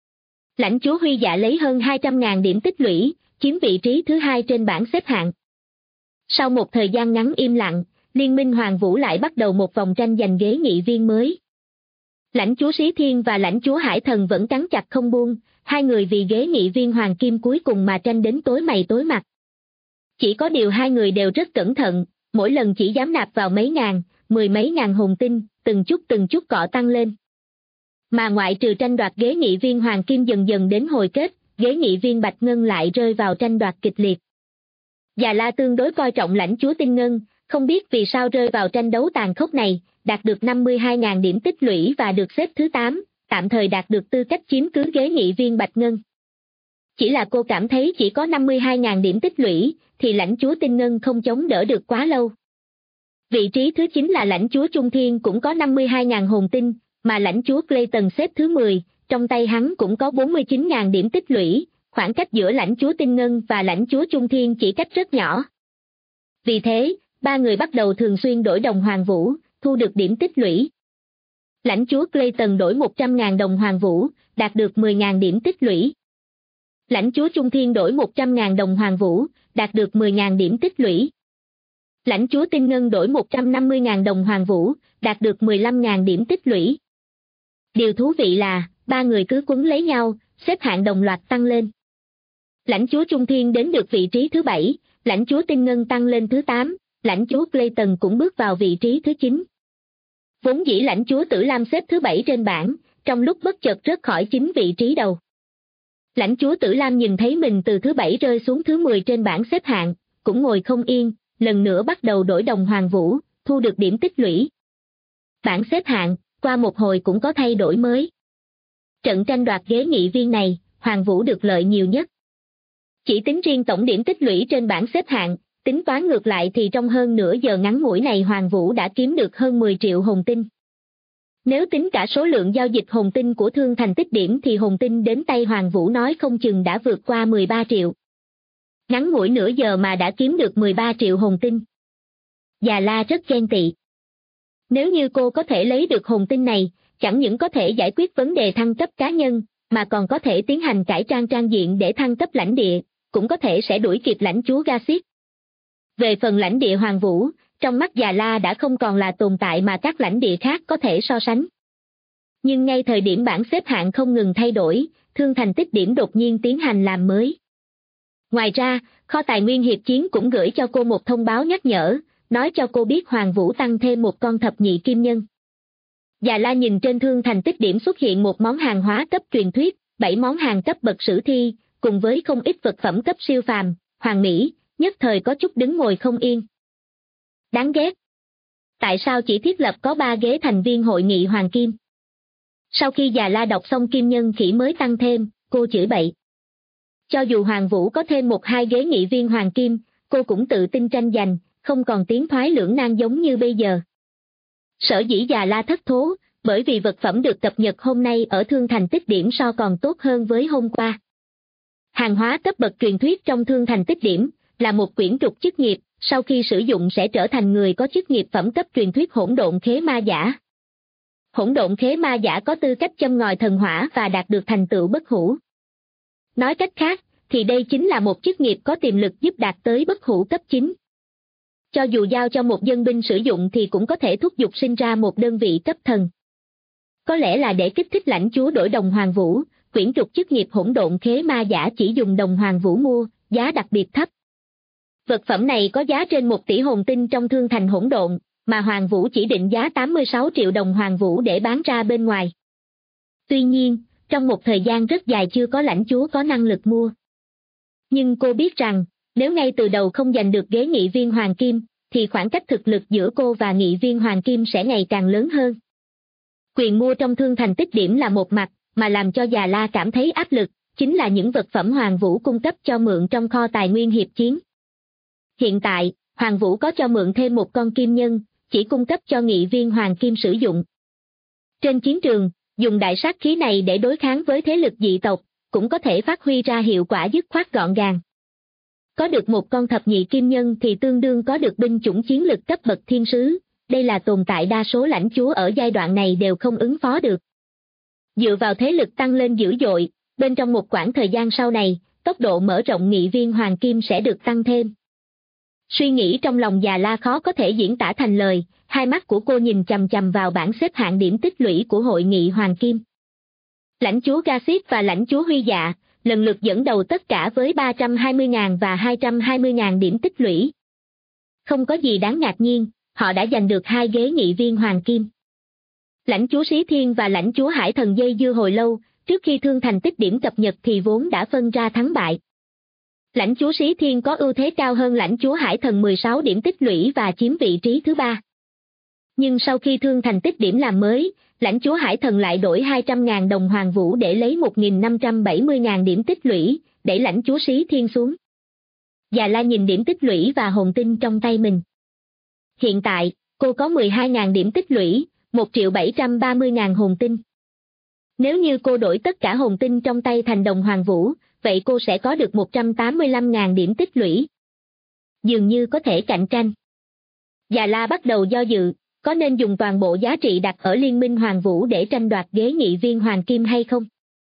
Lãnh chúa Huy Dạ lấy hơn 200.000 điểm tích lũy, chiếm vị trí thứ 2 trên bảng xếp hạng. Sau một thời gian ngắn im lặng, Liên minh Hoàng Vũ lại bắt đầu một vòng tranh giành ghế nghị viên mới. Lãnh chúa Sĩ Thiên và lãnh chúa Hải Thần vẫn cắn chặt không buông, hai người vì ghế nghị viên Hoàng Kim cuối cùng mà tranh đến tối mày tối mặt. Chỉ có điều hai người đều rất cẩn thận, mỗi lần chỉ dám nạp vào mấy ngàn, 10 mấy ngàn hồn tinh, từng chút cọ tăng lên. Mà ngoại trừ tranh đoạt ghế nghị viên Hoàng Kim dần dần đến hồi kết, ghế nghị viên Bạch Ngân lại rơi vào tranh đoạt kịch liệt. Già La tương đối coi trọng lãnh chúa Tinh Ngân, không biết vì sao rơi vào tranh đấu tàn khốc này, đạt được 52.000 điểm tích lũy và được xếp thứ 8, tạm thời đạt được tư cách chiếm cứ ghế nghị viên Bạch Ngân. Chỉ là cô cảm thấy chỉ có 52.000 điểm tích lũy, thì lãnh chúa Tinh Ngân không chống đỡ được quá lâu. Vị trí thứ 9 là lãnh chúa Trung Thiên cũng có 52.000 hồn tinh, mà lãnh chúa Clayton xếp thứ 10, trong tay hắn cũng có 49.000 điểm tích lũy, khoảng cách giữa lãnh chúa Tinh Ngân và lãnh chúa Trung Thiên chỉ cách rất nhỏ. Vì thế, ba người bắt đầu thường xuyên đổi đồng hoàng vũ, thu được điểm tích lũy. Lãnh chúa Clayton đổi 100.000 đồng hoàng vũ, đạt được 10.000 điểm tích lũy. Lãnh chúa Trung Thiên đổi 100.000 đồng hoàng vũ, đạt được 10.000 điểm tích lũy. Lãnh chúa Tinh Ngân đổi 150.000 đồng hoàng vũ, đạt được 15.000 điểm tích lũy. Điều thú vị là, ba người cứ quấn lấy nhau, xếp hạng đồng loạt tăng lên. Lãnh chúa Trung Thiên đến được vị trí thứ 7, lãnh chúa Tinh Ngân tăng lên thứ 8, lãnh chúa Clayton cũng bước vào vị trí thứ 9. Vốn dĩ lãnh chúa Tử Lam xếp thứ 7 trên bảng, trong lúc bất chợt rớt khỏi 9 vị trí đầu. Lãnh chúa Tử Lam nhìn thấy mình từ thứ 7 rơi xuống thứ 10 trên bảng xếp hạng, cũng ngồi không yên, lần nữa bắt đầu đổi đồng hoàng vũ, thu được điểm tích lũy. Bảng xếp hạng, qua một hồi cũng có thay đổi mới. Trận tranh đoạt ghế nghị viên này, Hoàng Vũ được lợi nhiều nhất. Chỉ tính riêng tổng điểm tích lũy trên bảng xếp hạng, tính toán ngược lại thì trong hơn nửa giờ ngắn ngủi này Hoàng Vũ đã kiếm được hơn 10 triệu hồn tinh. Nếu tính cả số lượng giao dịch hồn tinh của Thương Thành tích điểm thì hồn tinh đến tay Hoàng Vũ nói không chừng đã vượt qua 13 triệu. Ngắn ngủi nửa giờ mà đã kiếm được 13 triệu hồn tinh. Già La rất ghen tị. Nếu như cô có thể lấy được hồn tinh này, chẳng những có thể giải quyết vấn đề thăng cấp cá nhân, mà còn có thể tiến hành cải trang trang diện để thăng cấp lãnh địa, cũng có thể sẽ đuổi kịp lãnh chúa Garcit. Về phần lãnh địa Hoàng Vũ, trong mắt Già La đã không còn là tồn tại mà các lãnh địa khác có thể so sánh. Nhưng ngay thời điểm bảng xếp hạng không ngừng thay đổi, Thương Thành tích điểm đột nhiên tiến hành làm mới. Ngoài ra, kho tài nguyên hiệp chiến cũng gửi cho cô một thông báo nhắc nhở, nói cho cô biết Hoàng Vũ tăng thêm một con thập nhị kim nhân. Già La nhìn trên Thương Thành tích điểm xuất hiện một món hàng hóa cấp truyền thuyết, 7 món hàng cấp bậc sử thi, cùng với không ít vật phẩm cấp siêu phàm, hoàng mỹ, nhất thời có chút đứng ngồi không yên. Đáng ghét. Tại sao chỉ thiết lập có 3 ghế thành viên hội nghị Hoàng Kim? Sau khi Già La đọc xong kim nhân khỉ mới tăng thêm, cô chửi bậy. Cho dù Hoàng Vũ có thêm 1-2 ghế nghị viên Hoàng Kim, cô cũng tự tin tranh giành, không còn tiến thoái lưỡng nan giống như bây giờ. Sở dĩ Già La thất thố, bởi vì vật phẩm được cập nhật hôm nay ở Thương Thành tích điểm so còn tốt hơn với hôm qua. Hàng hóa cấp bậc truyền thuyết trong Thương Thành tích điểm, là một quyển trục chức nghiệp, sau khi sử dụng sẽ trở thành người có chức nghiệp phẩm cấp truyền thuyết hỗn độn khế ma giả. Hỗn độn khế ma giả có tư cách châm ngòi thần hỏa và đạt được thành tựu bất hủ. Nói cách khác, thì đây chính là một chức nghiệp có tiềm lực giúp đạt tới bất hủ cấp 9. Cho dù giao cho một dân binh sử dụng thì cũng có thể thúc giục sinh ra một đơn vị cấp thần. Có lẽ là để kích thích lãnh chúa đổi đồng hoàng vũ, quyển trục chức nghiệp hỗn độn khế ma giả chỉ dùng đồng hoàng vũ mua, giá đặc biệt thấp. Vật phẩm này có giá trên 1 tỷ hồn tinh trong Thương Thành hỗn độn, mà Hoàng Vũ chỉ định giá 86 triệu đồng hoàng vũ để bán ra bên ngoài. Tuy nhiên, trong một thời gian rất dài chưa có lãnh chúa có năng lực mua. Nhưng cô biết rằng, nếu ngay từ đầu không giành được ghế nghị viên Hoàng Kim, thì khoảng cách thực lực giữa cô và nghị viên Hoàng Kim sẽ ngày càng lớn hơn. Quyền mua trong Thương Thành tích điểm là một mặt, mà làm cho Già La cảm thấy áp lực, chính là những vật phẩm Hoàng Vũ cung cấp cho mượn trong kho tài nguyên hiệp chiến. Hiện tại, Hoàng Vũ có cho mượn thêm một con kim nhân, chỉ cung cấp cho nghị viên Hoàng Kim sử dụng. Trên chiến trường, dùng đại sát khí này để đối kháng với thế lực dị tộc, cũng có thể phát huy ra hiệu quả dứt khoát gọn gàng. Có được một con thập nhị kim nhân thì tương đương có được binh chủng chiến lực cấp bậc thiên sứ, đây là tồn tại đa số lãnh chúa ở giai đoạn này đều không ứng phó được. Dựa vào thế lực tăng lên dữ dội, bên trong một quãng thời gian sau này, tốc độ mở rộng nghị viên Hoàng Kim sẽ được tăng thêm. Suy nghĩ trong lòng Già La khó có thể diễn tả thành lời, hai mắt của cô nhìn chằm chằm vào bảng xếp hạng điểm tích lũy của hội nghị Hoàng Kim. Lãnh chúa Garcit và lãnh chúa Huy Dạ, lần lượt dẫn đầu tất cả với 320.000 và 220.000 điểm tích lũy. Không có gì đáng ngạc nhiên, họ đã giành được 2 ghế nghị viên Hoàng Kim. Lãnh chúa Xí Thiên và lãnh chúa Hải Thần dây dưa hồi lâu, trước khi Thương Thành tích điểm cập nhật thì vốn đã phân ra thắng bại. Lãnh chúa Xí Thiên có ưu thế cao hơn lãnh chúa Hải Thần 16 điểm tích lũy và chiếm vị trí thứ 3. Nhưng sau khi thương thành tích điểm làm mới, lãnh chúa Hải Thần lại đổi 200.000 đồng Hoàng Vũ để lấy 1.570.000 điểm tích lũy, đẩy lãnh chúa Xí Thiên xuống. Già La nhìn điểm tích lũy và hồn tinh trong tay mình. Hiện tại, cô có 12.000 điểm tích lũy, 1.730.000 hồn tinh. Nếu như cô đổi tất cả hồn tinh trong tay thành đồng Hoàng Vũ, vậy cô sẽ có được 185.000 điểm tích lũy. Dường như có thể cạnh tranh. Già La bắt đầu do dự, có nên dùng toàn bộ giá trị đặt ở Liên minh Hoàng Vũ để tranh đoạt ghế nghị viên Hoàng Kim hay không?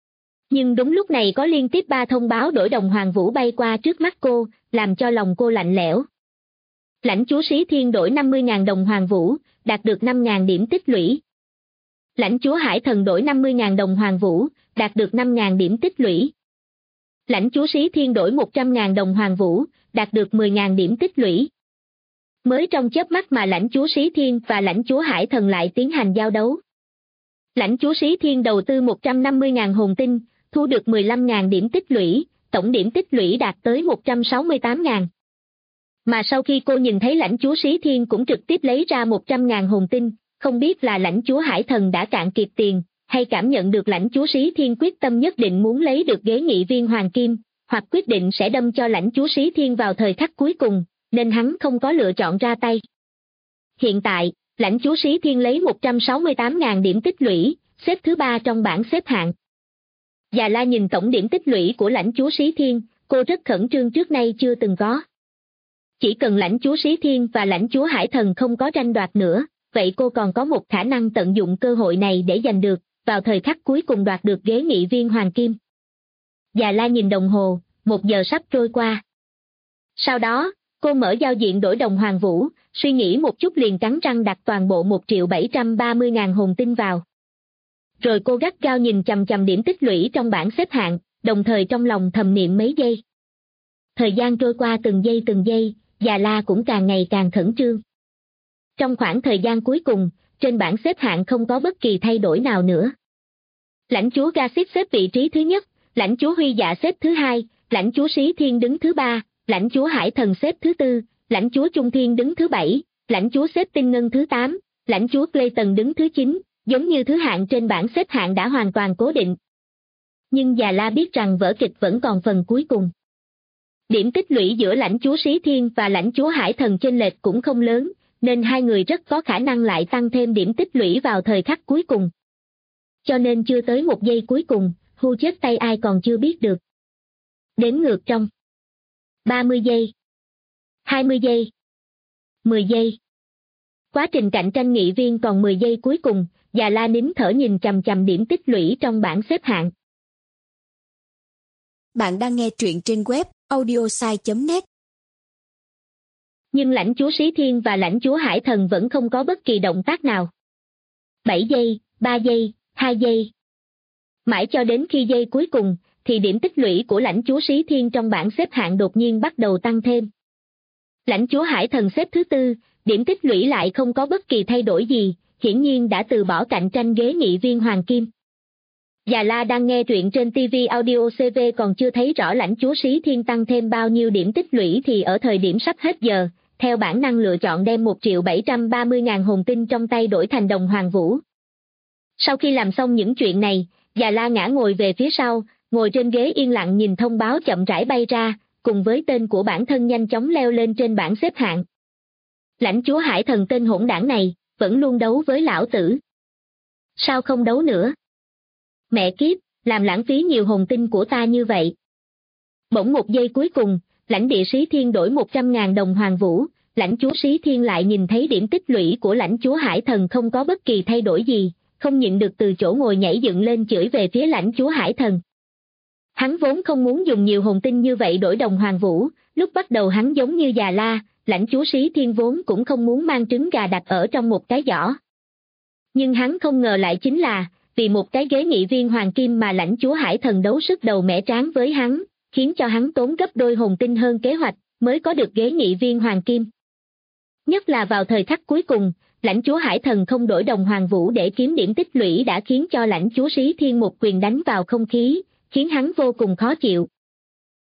Nhưng đúng lúc này có liên tiếp 3 thông báo đổi đồng Hoàng Vũ bay qua trước mắt cô, làm cho lòng cô lạnh lẽo. Lãnh chúa Xí Thiên đổi 50.000 đồng Hoàng Vũ, đạt được 5.000 điểm tích lũy. Lãnh chúa Hải Thần đổi 50.000 đồng Hoàng Vũ, đạt được 5.000 điểm tích lũy. Lãnh chúa Xí Thiên đổi 100.000 đồng Hoàng Vũ, đạt được 10.000 điểm tích lũy. Mới trong chớp mắt mà lãnh chúa Xí Thiên và lãnh chúa Hải Thần lại tiến hành giao đấu. Lãnh chúa Xí Thiên đầu tư 150.000 hồn tinh, thu được 15.000 điểm tích lũy, tổng điểm tích lũy đạt tới 168.000. Mà sau khi cô nhìn thấy lãnh chúa Xí Thiên cũng trực tiếp lấy ra 100.000 hồn tinh, không biết là lãnh chúa Hải Thần đã cạn kiệt tiền, hay cảm nhận được lãnh chúa Xí Thiên quyết tâm nhất định muốn lấy được ghế nghị viên Hoàng Kim, hoặc quyết định sẽ đâm cho lãnh chúa Xí Thiên vào thời khắc cuối cùng, nên hắn không có lựa chọn ra tay. Hiện tại, lãnh chúa Xí Thiên lấy 168.000 điểm tích lũy, xếp thứ 3 trong bảng xếp hạng. Già La nhìn tổng điểm tích lũy của lãnh chúa Xí Thiên, cô rất khẩn trương trước nay chưa từng có. Chỉ cần lãnh chúa Xí Thiên và lãnh chúa Hải Thần không có tranh đoạt nữa, vậy cô còn có một khả năng tận dụng cơ hội này để giành được, vào thời khắc cuối cùng đoạt được ghế nghị viên Hoàng Kim. Già La nhìn đồng hồ, 1 giờ sắp trôi qua. Sau đó, cô mở giao diện đổi đồng Hoàng Vũ, suy nghĩ một chút liền cắn răng đặt toàn bộ 1.730.000 hồn tinh vào. Rồi cô gắt gao nhìn chằm chằm điểm tích lũy trong bảng xếp hạng, đồng thời trong lòng thầm niệm mấy giây. Thời gian trôi qua từng giây, Già La cũng càng ngày càng khẩn trương. Trong khoảng thời gian cuối cùng, trên bảng xếp hạng không có bất kỳ thay đổi nào nữa. Lãnh chúa Gasit xếp vị trí thứ nhất, lãnh chúa Huy Dạ xếp thứ 2, lãnh chúa Xí Thiên đứng thứ 3, lãnh chúa Hải Thần xếp thứ 4, lãnh chúa Trung Thiên đứng thứ 7, lãnh chúa xếp Tinh Ngân thứ 8, lãnh chúa Clayton đứng thứ 9, giống như thứ hạng trên bảng xếp hạng đã hoàn toàn cố định. Nhưng Già La biết rằng vở kịch vẫn còn phần cuối cùng. Điểm tích lũy giữa lãnh chúa Xí Thiên và lãnh chúa Hải Thần chênh lệch cũng không lớn, nên hai người rất có khả năng lại tăng thêm điểm tích lũy vào thời khắc cuối cùng. Cho nên chưa tới 1 giây cuối cùng, hưu chết tay ai còn chưa biết được. Đếm ngược trong 30 giây, 20 giây, 10 giây. Quá trình cạnh tranh nghị viên còn 10 giây cuối cùng, Già La nín thở nhìn chằm chằm điểm tích lũy trong bảng xếp hạng. Bạn đang nghe truyện trên web audiosai.net. Nhưng lãnh chúa Xí Thiên và lãnh chúa Hải Thần vẫn không có bất kỳ động tác nào. 7 giây, 3 giây, 2 giây. Mãi cho đến khi giây cuối cùng, thì điểm tích lũy của lãnh chúa Xí Thiên trong bảng xếp hạng đột nhiên bắt đầu tăng thêm. Lãnh chúa Hải Thần xếp thứ 4, điểm tích lũy lại không có bất kỳ thay đổi gì, hiển nhiên đã từ bỏ cạnh tranh ghế nghị viên Hoàng Kim. Già La đang nghe truyện trên TV Audio CV còn chưa thấy rõ lãnh chúa Xí Thiên tăng thêm bao nhiêu điểm tích lũy thì ở thời điểm sắp hết giờ, theo bản năng lựa chọn đem 1.730.000 hồn tinh trong tay đổi thành đồng Hoàng Vũ. Sau khi làm xong những chuyện này, Già La ngã ngồi về phía sau, ngồi trên ghế yên lặng nhìn thông báo chậm rãi bay ra, cùng với tên của bản thân nhanh chóng leo lên trên bảng xếp hạng. Lãnh chúa Hải Thần tên hỗn đảng này, vẫn luôn đấu với lão tử. Sao không đấu nữa? Mẹ kiếp, làm lãng phí nhiều hồn tinh của ta như vậy. Bỗng 1 giây cuối cùng, lãnh địa Xí Thiên đổi 100.000 đồng Hoàng Vũ, lãnh chúa Xí Thiên lại nhìn thấy điểm tích lũy của lãnh chúa Hải Thần không có bất kỳ thay đổi gì, không nhịn được từ chỗ ngồi nhảy dựng lên chửi về phía lãnh chúa Hải Thần. Hắn vốn không muốn dùng nhiều hồn tinh như vậy đổi đồng Hoàng Vũ, lúc bắt đầu hắn giống như Già La, lãnh chúa Xí Thiên vốn cũng không muốn mang trứng gà đặt ở trong một cái giỏ. Nhưng hắn không ngờ lại chính là, vì một cái ghế nghị viên Hoàng Kim mà lãnh chúa Hải Thần đấu sức đầu mẻ trán với hắn, khiến cho hắn tốn gấp đôi hồn tinh hơn kế hoạch, mới có được ghế nghị viên Hoàng Kim. Nhất là vào thời khắc cuối cùng, lãnh chúa Hải Thần không đổi đồng Hoàng Vũ để kiếm điểm tích lũy đã khiến cho lãnh chúa Xí Thiên một quyền đánh vào không khí, khiến hắn vô cùng khó chịu.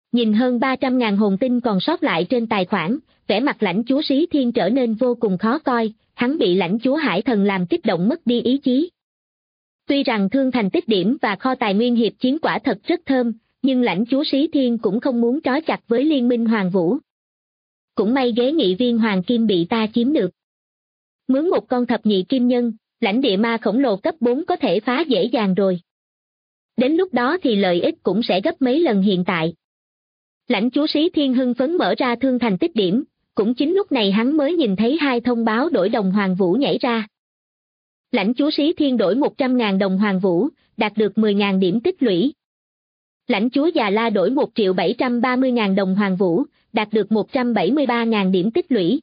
nhìn hơn 300.000 hồn tinh còn sót lại trên tài khoản, vẻ mặt Lãnh Chúa Sĩ Thiên trở nên vô cùng khó coi, hắn bị Lãnh Chúa Hải Thần làm kích động mất đi ý chí. Tuy rằng thương thành tích điểm và kho tài nguyên hiệp chiến quả thật rất thơm, nhưng Lãnh Chúa Sĩ Thiên cũng không muốn trói chặt với Liên minh Hoàng Vũ. Cũng may ghế nghị viên Hoàng Kim bị ta chiếm được. Mướn một con thập nhị kim nhân, lãnh địa ma khổng lồ cấp 4 có thể phá dễ dàng rồi. Đến lúc đó thì lợi ích cũng sẽ gấp mấy lần hiện tại. Lãnh Chúa Sĩ Thiên hưng phấn mở ra thương thành tích điểm, cũng chính lúc này hắn mới nhìn thấy 2 thông báo đổi đồng Hoàng Vũ nhảy ra. Lãnh Chúa Sĩ Thiên đổi 100.000 đồng Hoàng Vũ, đạt được 10.000 điểm tích lũy. Lãnh Chúa Già La đổi 1.730.000 đồng Hoàng Vũ, đạt được 173.000 điểm tích lũy.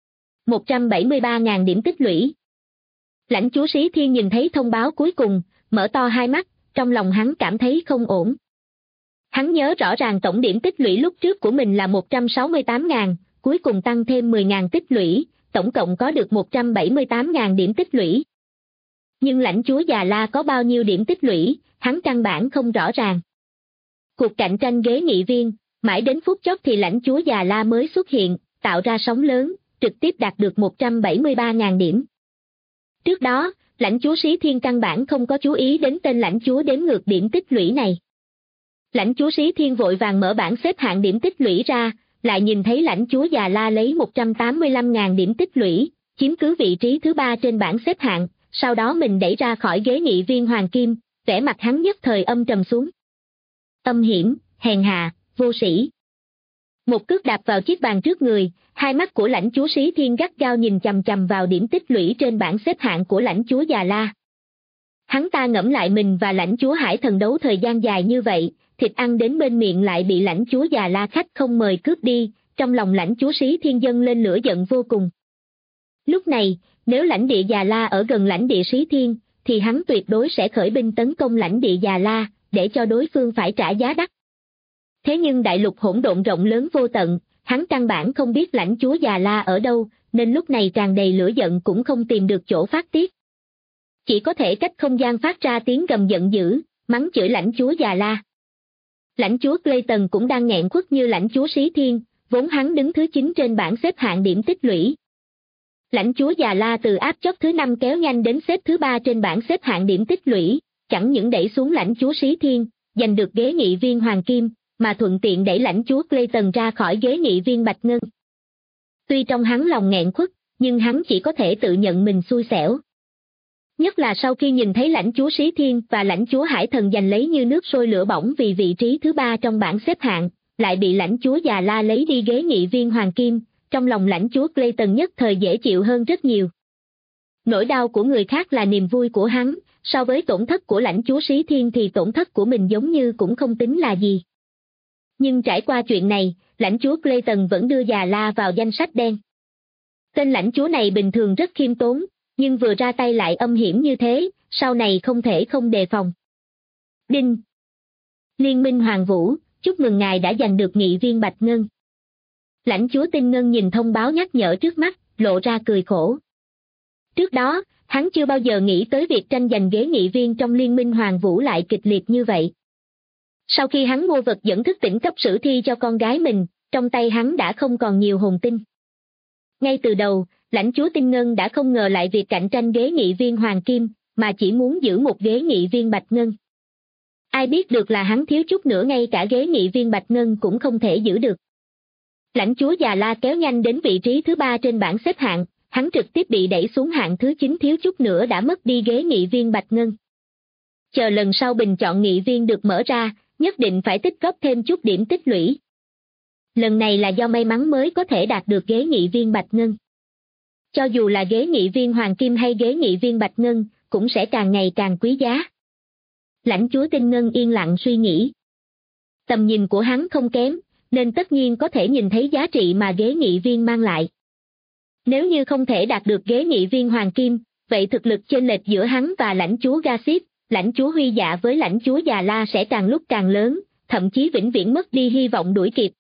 173.000 điểm tích lũy. Lãnh Chúa Sĩ Thiên nhìn thấy thông báo cuối cùng, mở to hai mắt, trong lòng hắn cảm thấy không ổn. Hắn nhớ rõ ràng tổng điểm tích lũy lúc trước của mình là 168.000, cuối cùng tăng thêm 10.000 tích lũy, tổng cộng có được 178.000 điểm tích lũy. Nhưng Lãnh Chúa Già La có bao nhiêu điểm tích lũy, hắn căn bản không rõ ràng. Cuộc cạnh tranh ghế nghị viên, mãi đến phút chót thì Lãnh Chúa Già La mới xuất hiện, tạo ra sóng lớn, trực tiếp đạt được 173.000 điểm. Trước đó, Lãnh Chúa Sĩ Thiên căn bản không có chú ý đến tên Lãnh Chúa đếm ngược điểm tích lũy này. Lãnh Chúa Sĩ Thiên vội vàng mở bảng xếp hạng điểm tích lũy ra, lại nhìn thấy Lãnh Chúa Già La lấy 185.000 điểm tích lũy, chiếm cứ vị trí thứ 3 trên bảng xếp hạng, sau đó mình đẩy ra khỏi ghế nghị viên Hoàng Kim, vẻ mặt hắn nhất thời âm trầm xuống. Âm hiểm, hèn hạ, vô sĩ. Một cước đạp vào chiếc bàn trước người, hai mắt của Lãnh Chúa Sĩ Thiên gắt gao nhìn chằm chằm vào điểm tích lũy trên bảng xếp hạng của Lãnh Chúa Già La. Hắn ta ngẫm lại mình và Lãnh Chúa Hải Thần đấu thời gian dài như vậy, thịt ăn đến bên miệng lại bị Lãnh Chúa Già La khách không mời cướp đi, trong lòng Lãnh Chúa Sĩ Thiên dâng lên lửa giận vô cùng. Lúc này, nếu lãnh địa Già La ở gần lãnh địa Sĩ Thiên, thì hắn tuyệt đối sẽ khởi binh tấn công lãnh địa Già La, để cho đối phương phải trả giá đắt. Thế nhưng đại lục hỗn độn rộng lớn vô tận, hắn căn bản không biết Lãnh Chúa Già La ở đâu, nên lúc này tràn đầy lửa giận cũng không tìm được chỗ phát tiết. Chỉ có thể cách không gian phát ra tiếng gầm giận dữ, mắng chửi Lãnh Chúa Già La. Lãnh Chúa Clayton cũng đang nghẹn khuất như Lãnh Chúa Sĩ Thiên, vốn hắn đứng thứ 9 trên bảng xếp hạng điểm tích lũy. Lãnh Chúa Già La từ áp chót thứ 5 kéo nhanh đến xếp thứ 3 trên bảng xếp hạng điểm tích lũy, chẳng những đẩy xuống Lãnh Chúa Sĩ Thiên, giành được ghế nghị viên Hoàng Kim, mà thuận tiện đẩy Lãnh Chúa Clayton ra khỏi ghế nghị viên Bạch Ngân. Tuy trong hắn lòng nghẹn khuất, nhưng hắn chỉ có thể tự nhận mình xui xẻo. Nhất là sau khi nhìn thấy Lãnh Chúa Sĩ Thiên và Lãnh Chúa Hải Thần giành lấy như nước sôi lửa bỏng vì vị trí thứ 3 trong bảng xếp hạng, lại bị Lãnh Chúa Già La lấy đi ghế nghị viên Hoàng Kim, trong lòng Lãnh Chúa Clayton nhất thời dễ chịu hơn rất nhiều. Nỗi đau của người khác là niềm vui của hắn, so với tổn thất của Lãnh Chúa Sĩ Thiên thì tổn thất của mình giống như cũng không tính là gì. Nhưng trải qua chuyện này, Lãnh Chúa Clayton vẫn đưa Già La vào danh sách đen. Tên Lãnh Chúa này bình thường rất khiêm tốn, nhưng vừa ra tay lại âm hiểm như thế, sau này không thể không đề phòng. Đinh! Liên minh Hoàng Vũ, chúc mừng ngài đã giành được nghị viên Bạch Ngân. Lãnh Chúa Tinh Ngân nhìn thông báo nhắc nhở trước mắt, lộ ra cười khổ. Trước đó, hắn chưa bao giờ nghĩ tới việc tranh giành ghế nghị viên trong Liên minh Hoàng Vũ lại kịch liệt như vậy. Sau khi hắn mua vật dẫn thức tỉnh cấp sử thi cho con gái mình, trong tay hắn đã không còn nhiều hồn tinh. Ngay từ đầu, Lãnh Chúa Tinh Ngân đã không ngờ lại việc cạnh tranh ghế nghị viên Hoàng Kim, mà chỉ muốn giữ một ghế nghị viên Bạch Ngân. Ai biết được là hắn thiếu chút nữa ngay cả ghế nghị viên Bạch Ngân cũng không thể giữ được. Lãnh Chúa Già La kéo nhanh đến vị trí thứ 3 trên bảng xếp hạng, hắn trực tiếp bị đẩy xuống hạng thứ 9 thiếu chút nữa đã mất đi ghế nghị viên Bạch Ngân. Chờ lần sau bình chọn nghị viên được mở ra, nhất định phải tích góp thêm chút điểm tích lũy. Lần này là do may mắn mới có thể đạt được ghế nghị viên Bạch Ngân. Cho dù là ghế nghị viên Hoàng Kim hay ghế nghị viên Bạch Ngân, cũng sẽ càng ngày càng quý giá. Lãnh Chúa Tinh Ngân yên lặng suy nghĩ. Tầm nhìn của hắn không kém, nên tất nhiên có thể nhìn thấy giá trị mà ghế nghị viên mang lại. Nếu như không thể đạt được ghế nghị viên Hoàng Kim, vậy thực lực chênh lệch giữa hắn và Lãnh Chúa Gassip, Lãnh Chúa Huy Dạ với Lãnh Chúa Già La sẽ càng lúc càng lớn, thậm chí vĩnh viễn mất đi hy vọng đuổi kịp.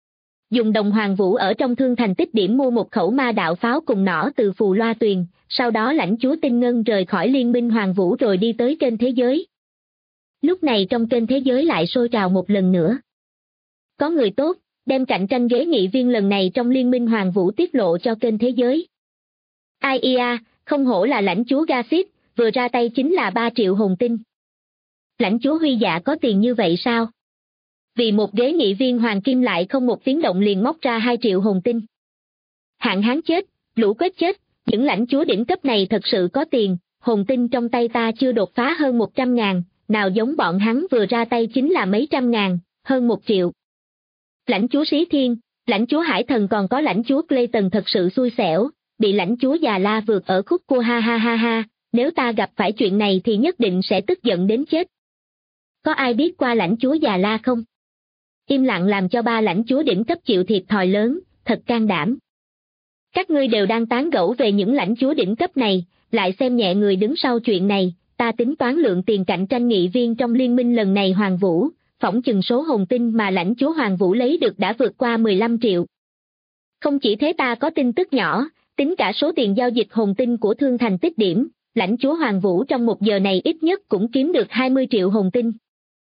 Dùng đồng Hoàng Vũ ở trong thương thành tích điểm mua một khẩu ma đạo pháo cùng nỏ từ Phù Loa Tuyền, sau đó Lãnh Chúa Tinh Ngân rời khỏi Liên minh Hoàng Vũ rồi đi tới kênh thế giới. Lúc này trong kênh thế giới lại sôi trào một lần nữa. có người tốt, đem cạnh tranh ghế nghị viên lần này trong Liên minh Hoàng Vũ tiết lộ cho kênh thế giới. Ai ia, không hổ là lãnh chúa Garcit, vừa ra tay chính là 3 triệu hồn tinh. Lãnh chúa Huy Dạ có tiền như vậy sao? Vì một ghế nghị viên hoàng kim lại không một tiếng động liền móc ra 2 triệu hồn tinh. Hạn hán chết, lũ quét chết, những lãnh chúa đỉnh cấp này thật sự có tiền, hồn tinh trong tay ta chưa đột phá hơn 100.000, nào giống bọn hắn vừa ra tay chính là mấy trăm ngàn, hơn 1 triệu. Lãnh chúa Xí Thiên, lãnh chúa Hải Thần còn có lãnh chúa Clayton thật sự xui xẻo, bị lãnh chúa Già La vượt ở khúc cua ha ha ha ha, nếu ta gặp phải chuyện này thì nhất định sẽ tức giận đến chết. Có ai biết qua lãnh chúa Già La không? Im lặng làm cho 3 lãnh chúa đỉnh cấp chịu thiệt thòi lớn, thật can đảm. Các ngươi đều đang tán gẫu về những lãnh chúa đỉnh cấp này, lại xem nhẹ người đứng sau chuyện này, ta tính toán lượng tiền cạnh tranh nghị viên trong liên minh lần này Hoàng Vũ, phỏng chừng số hồn tinh mà lãnh chúa Hoàng Vũ lấy được đã vượt qua 15 triệu. Không chỉ thế, ta có tin tức nhỏ, tính cả số tiền giao dịch hồn tinh của Thương Thành tích điểm, lãnh chúa Hoàng Vũ trong 1 giờ này ít nhất cũng kiếm được 20 triệu hồn tinh.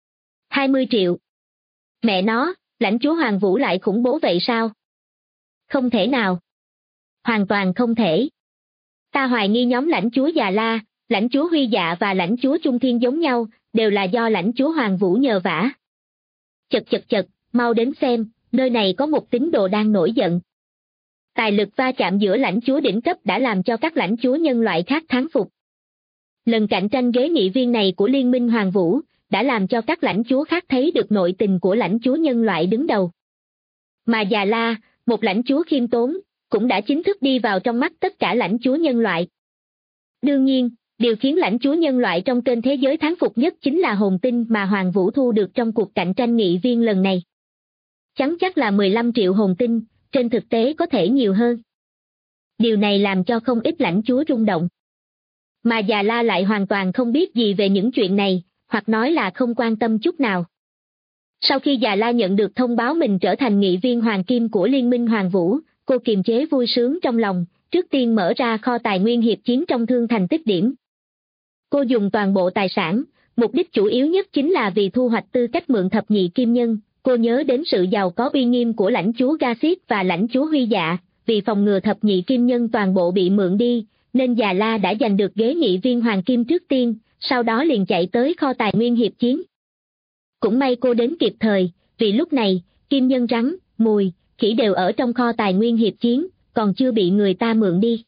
20 triệu. Mẹ nó, lãnh chúa Hoàng Vũ lại khủng bố vậy sao? Không thể nào. Hoàn toàn không thể. Ta hoài nghi nhóm lãnh chúa Già La, lãnh chúa Huy Dạ và lãnh chúa Trung Thiên giống nhau, đều là do lãnh chúa Hoàng Vũ nhờ vả. Chật, mau đến xem, nơi này có một tín đồ đang nổi giận. Tài lực va chạm giữa lãnh chúa đỉnh cấp đã làm cho các lãnh chúa nhân loại khác thán phục. Lần cạnh tranh ghế nghị viên này của Liên minh Hoàng Vũ đã làm cho các lãnh chúa khác thấy được nội tình của lãnh chúa nhân loại đứng đầu. Mà Già La, một lãnh chúa khiêm tốn, cũng đã chính thức đi vào trong mắt tất cả lãnh chúa nhân loại. Đương nhiên, điều khiến lãnh chúa nhân loại trong kênh thế giới thán phục nhất chính là hồn tinh mà Hoàng Vũ thu được trong cuộc cạnh tranh nghị viên lần này. Chắc là 15 triệu hồn tinh, trên thực tế có thể nhiều hơn. Điều này làm cho không ít lãnh chúa rung động. Mà Già La lại hoàn toàn không biết gì về những chuyện này, hoặc nói là không quan tâm chút nào. Sau khi Già La nhận được thông báo mình trở thành nghị viên hoàng kim của Liên minh Hoàng Vũ, cô kiềm chế vui sướng trong lòng, trước tiên mở ra kho tài nguyên hiệp chiến trong Thương Thành tích điểm. Cô dùng toàn bộ tài sản, mục đích chủ yếu nhất chính là vì thu hoạch tư cách mượn thập nhị kim nhân. Cô nhớ đến sự giàu có uy nghiêm của lãnh chúa Garcit và lãnh chúa Huy Dạ, vì phòng ngừa thập nhị kim nhân toàn bộ bị mượn đi, nên Già La đã giành được ghế nghị viên hoàng kim trước tiên, sau đó liền chạy tới kho tài nguyên hiệp chiến. Cũng may cô đến kịp thời, vì lúc này, kim nhân rắn, mùi, khỉ đều ở trong kho tài nguyên hiệp chiến, còn chưa bị người ta mượn đi.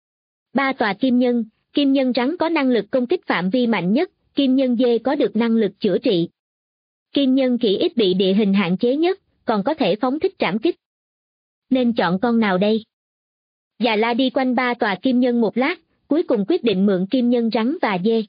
3 tòa kim nhân rắn có năng lực công kích phạm vi mạnh nhất, kim nhân dê có được năng lực chữa trị. Kim nhân khỉ ít bị địa hình hạn chế nhất, còn có thể phóng thích trảm kích. Nên chọn con nào đây? Già La đi quanh 3 tòa kim nhân một lát, cuối cùng quyết định mượn kim nhân rắn và dê.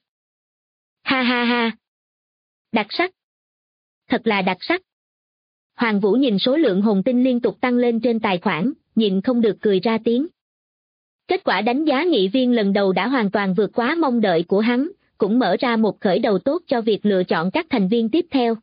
Ha ha ha! Đặc sắc! Thật là đặc sắc! Hoàng Vũ nhìn số lượng hồn tinh liên tục tăng lên trên tài khoản, nhịn không được cười ra tiếng. Kết quả đánh giá nghị viên lần đầu đã hoàn toàn vượt quá mong đợi của hắn, cũng mở ra một khởi đầu tốt cho việc lựa chọn các thành viên tiếp theo.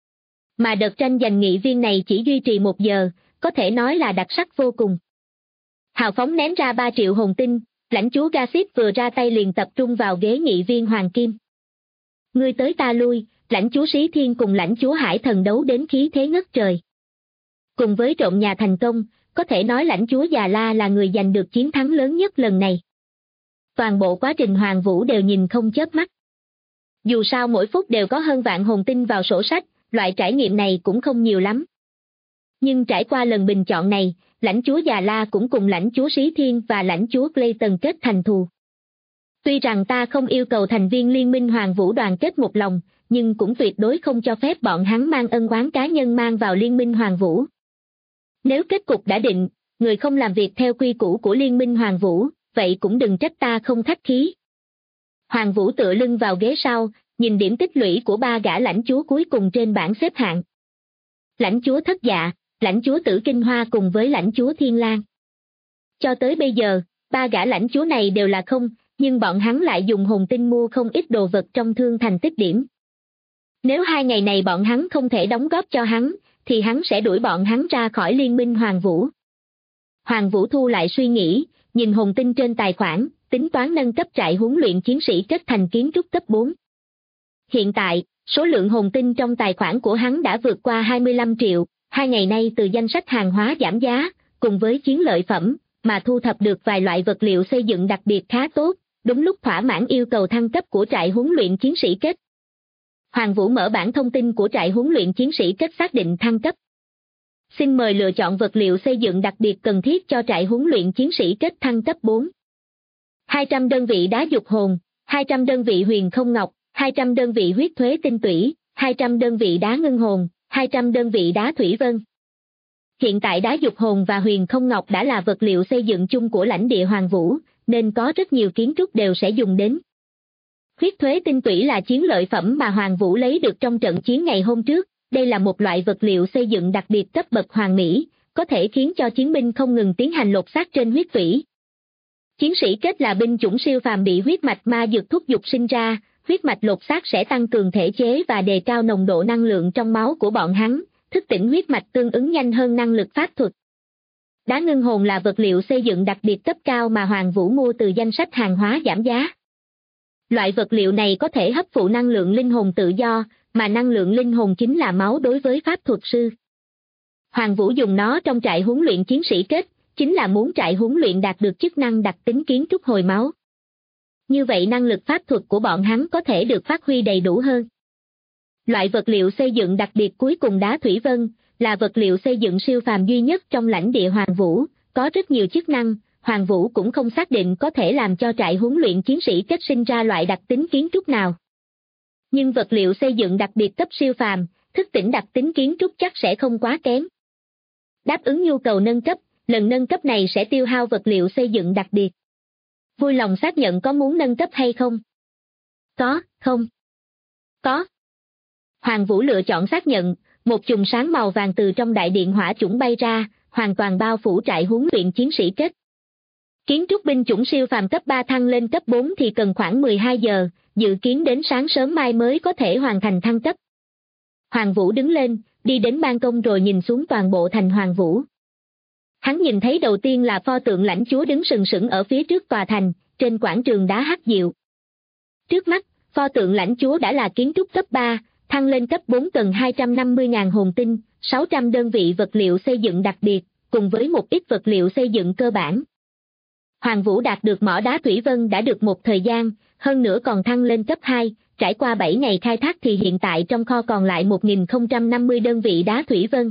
Mà đợt tranh giành nghị viên này chỉ duy trì 1 giờ, có thể nói là đặc sắc vô cùng. Hào phóng ném ra 3 triệu hồn tinh, lãnh chúa Garcit vừa ra tay liền tập trung vào ghế nghị viên hoàng kim. Ngươi tới ta lui, lãnh chúa Xí Thiên cùng lãnh chúa Hải Thần đấu đến khí thế ngất trời. Cùng với trộm nhà thành công, có thể nói lãnh chúa Già La là người giành được chiến thắng lớn nhất lần này. Toàn bộ quá trình Hoàng Vũ đều nhìn không chớp mắt. Dù sao mỗi phút đều có hơn vạn hồn tinh vào sổ sách, loại trải nghiệm này cũng không nhiều lắm. Nhưng trải qua lần bình chọn này, lãnh chúa Già La cũng cùng lãnh chúa Xí Thiên và lãnh chúa Clayton kết thành thù. Tuy rằng ta không yêu cầu thành viên Liên minh Hoàng Vũ đoàn kết một lòng, nhưng cũng tuyệt đối không cho phép bọn hắn mang ân oán cá nhân mang vào Liên minh Hoàng Vũ. Nếu kết cục đã định, người không làm việc theo quy củ của Liên minh Hoàng Vũ, vậy cũng đừng trách ta không khách khí. Hoàng Vũ tựa lưng vào ghế sau, nhìn điểm tích lũy của 3 gã lãnh chúa cuối cùng trên bảng xếp hạng. Lãnh chúa Thất Dạ, lãnh chúa Tử Kinh Hoa cùng với lãnh chúa Thiên Lang. Cho tới bây giờ, 3 gã lãnh chúa này đều là không, nhưng bọn hắn lại dùng hồn tinh mua không ít đồ vật trong Thương Thành tích điểm. Nếu 2 ngày này bọn hắn không thể đóng góp cho hắn, thì hắn sẽ đuổi bọn hắn ra khỏi Liên minh Hoàng Vũ. Hoàng Vũ thu lại suy nghĩ, nhìn hồn tinh trên tài khoản, tính toán nâng cấp trại huấn luyện chiến sĩ kết thành kiến trúc cấp 4. Hiện tại, số lượng hồn tinh trong tài khoản của hắn đã vượt qua 25 triệu, 2 ngày nay từ danh sách hàng hóa giảm giá, cùng với chiến lợi phẩm, mà thu thập được vài loại vật liệu xây dựng đặc biệt khá tốt, đúng lúc thỏa mãn yêu cầu thăng cấp của trại huấn luyện chiến sĩ kết. Hoàng Vũ mở bảng thông tin của trại huấn luyện chiến sĩ kết xác định thăng cấp. Xin mời lựa chọn vật liệu xây dựng đặc biệt cần thiết cho trại huấn luyện chiến sĩ kết thăng cấp 4. 200 đơn vị đá dục hồn, 200 đơn vị huyền không ngọc, 200 đơn vị huyết thuế tinh tủy, 200 đơn vị đá ngưng hồn, 200 đơn vị đá thủy vân. Hiện tại đá dục hồn và huyền không ngọc đã là vật liệu xây dựng chung của lãnh địa Hoàng Vũ, nên có rất nhiều kiến trúc đều sẽ dùng đến. Huyết thuế tinh tủy là chiến lợi phẩm mà Hoàng Vũ lấy được trong trận chiến ngày hôm trước, đây là một loại vật liệu xây dựng đặc biệt cấp bậc hoàn mỹ, có thể khiến cho chiến binh không ngừng tiến hành lột xác trên huyết thủy. Chiến sĩ kết là binh chủng siêu phàm bị huyết mạch ma dược thúc dục sinh ra, huyết mạch lột xác sẽ tăng cường thể chế và đề cao nồng độ năng lượng trong máu của bọn hắn, thức tỉnh huyết mạch tương ứng nhanh hơn năng lực pháp thuật. Đá ngưng hồn là vật liệu xây dựng đặc biệt cấp cao mà Hoàng Vũ mua từ danh sách hàng hóa giảm giá. Loại vật liệu này có thể hấp thụ năng lượng linh hồn tự do, mà năng lượng linh hồn chính là máu đối với pháp thuật sư. Hoàng Vũ dùng nó trong trại huấn luyện chiến sĩ kết, chính là muốn trại huấn luyện đạt được chức năng đặc tính kiến trúc hồi máu. Như vậy năng lực pháp thuật của bọn hắn có thể được phát huy đầy đủ hơn. Loại vật liệu xây dựng đặc biệt cuối cùng đá thủy vân, là vật liệu xây dựng siêu phàm duy nhất trong lãnh địa Hoàng Vũ, có rất nhiều chức năng, Hoàng Vũ cũng không xác định có thể làm cho trại huấn luyện chiến sĩ kết sinh ra loại đặc tính kiến trúc nào. Nhưng vật liệu xây dựng đặc biệt cấp siêu phàm, thức tỉnh đặc tính kiến trúc chắc sẽ không quá kém. Đáp ứng nhu cầu nâng cấp, lần nâng cấp này sẽ tiêu hao vật liệu xây dựng đặc biệt. Vui lòng xác nhận có muốn nâng cấp hay không? Có, không? Có. Hoàng Vũ lựa chọn xác nhận, một chùm sáng màu vàng từ trong đại điện hỏa chủng bay ra, hoàn toàn bao phủ trại huấn luyện chiến sĩ kết. Kiến trúc binh chủng siêu phàm cấp 3 thăng lên cấp 4 thì cần khoảng 12 giờ, dự kiến đến sáng sớm mai mới có thể hoàn thành thăng cấp. Hoàng Vũ đứng lên, đi đến ban công rồi nhìn xuống toàn bộ thành Hoàng Vũ. Hắn nhìn thấy đầu tiên là pho tượng lãnh chúa đứng sừng sững ở phía trước tòa thành, trên quảng trường đá hắc diệu. Trước mắt, pho tượng lãnh chúa đã là kiến trúc cấp 3, thăng lên cấp 4 cần 250.000 hồn tinh, 600 đơn vị vật liệu xây dựng đặc biệt, cùng với một ít vật liệu xây dựng cơ bản. Hoàng Vũ đạt được mỏ đá thủy vân đã được một thời gian, hơn nữa còn thăng lên cấp 2, trải qua 7 ngày khai thác thì hiện tại trong kho còn lại 1050 đơn vị đá thủy vân.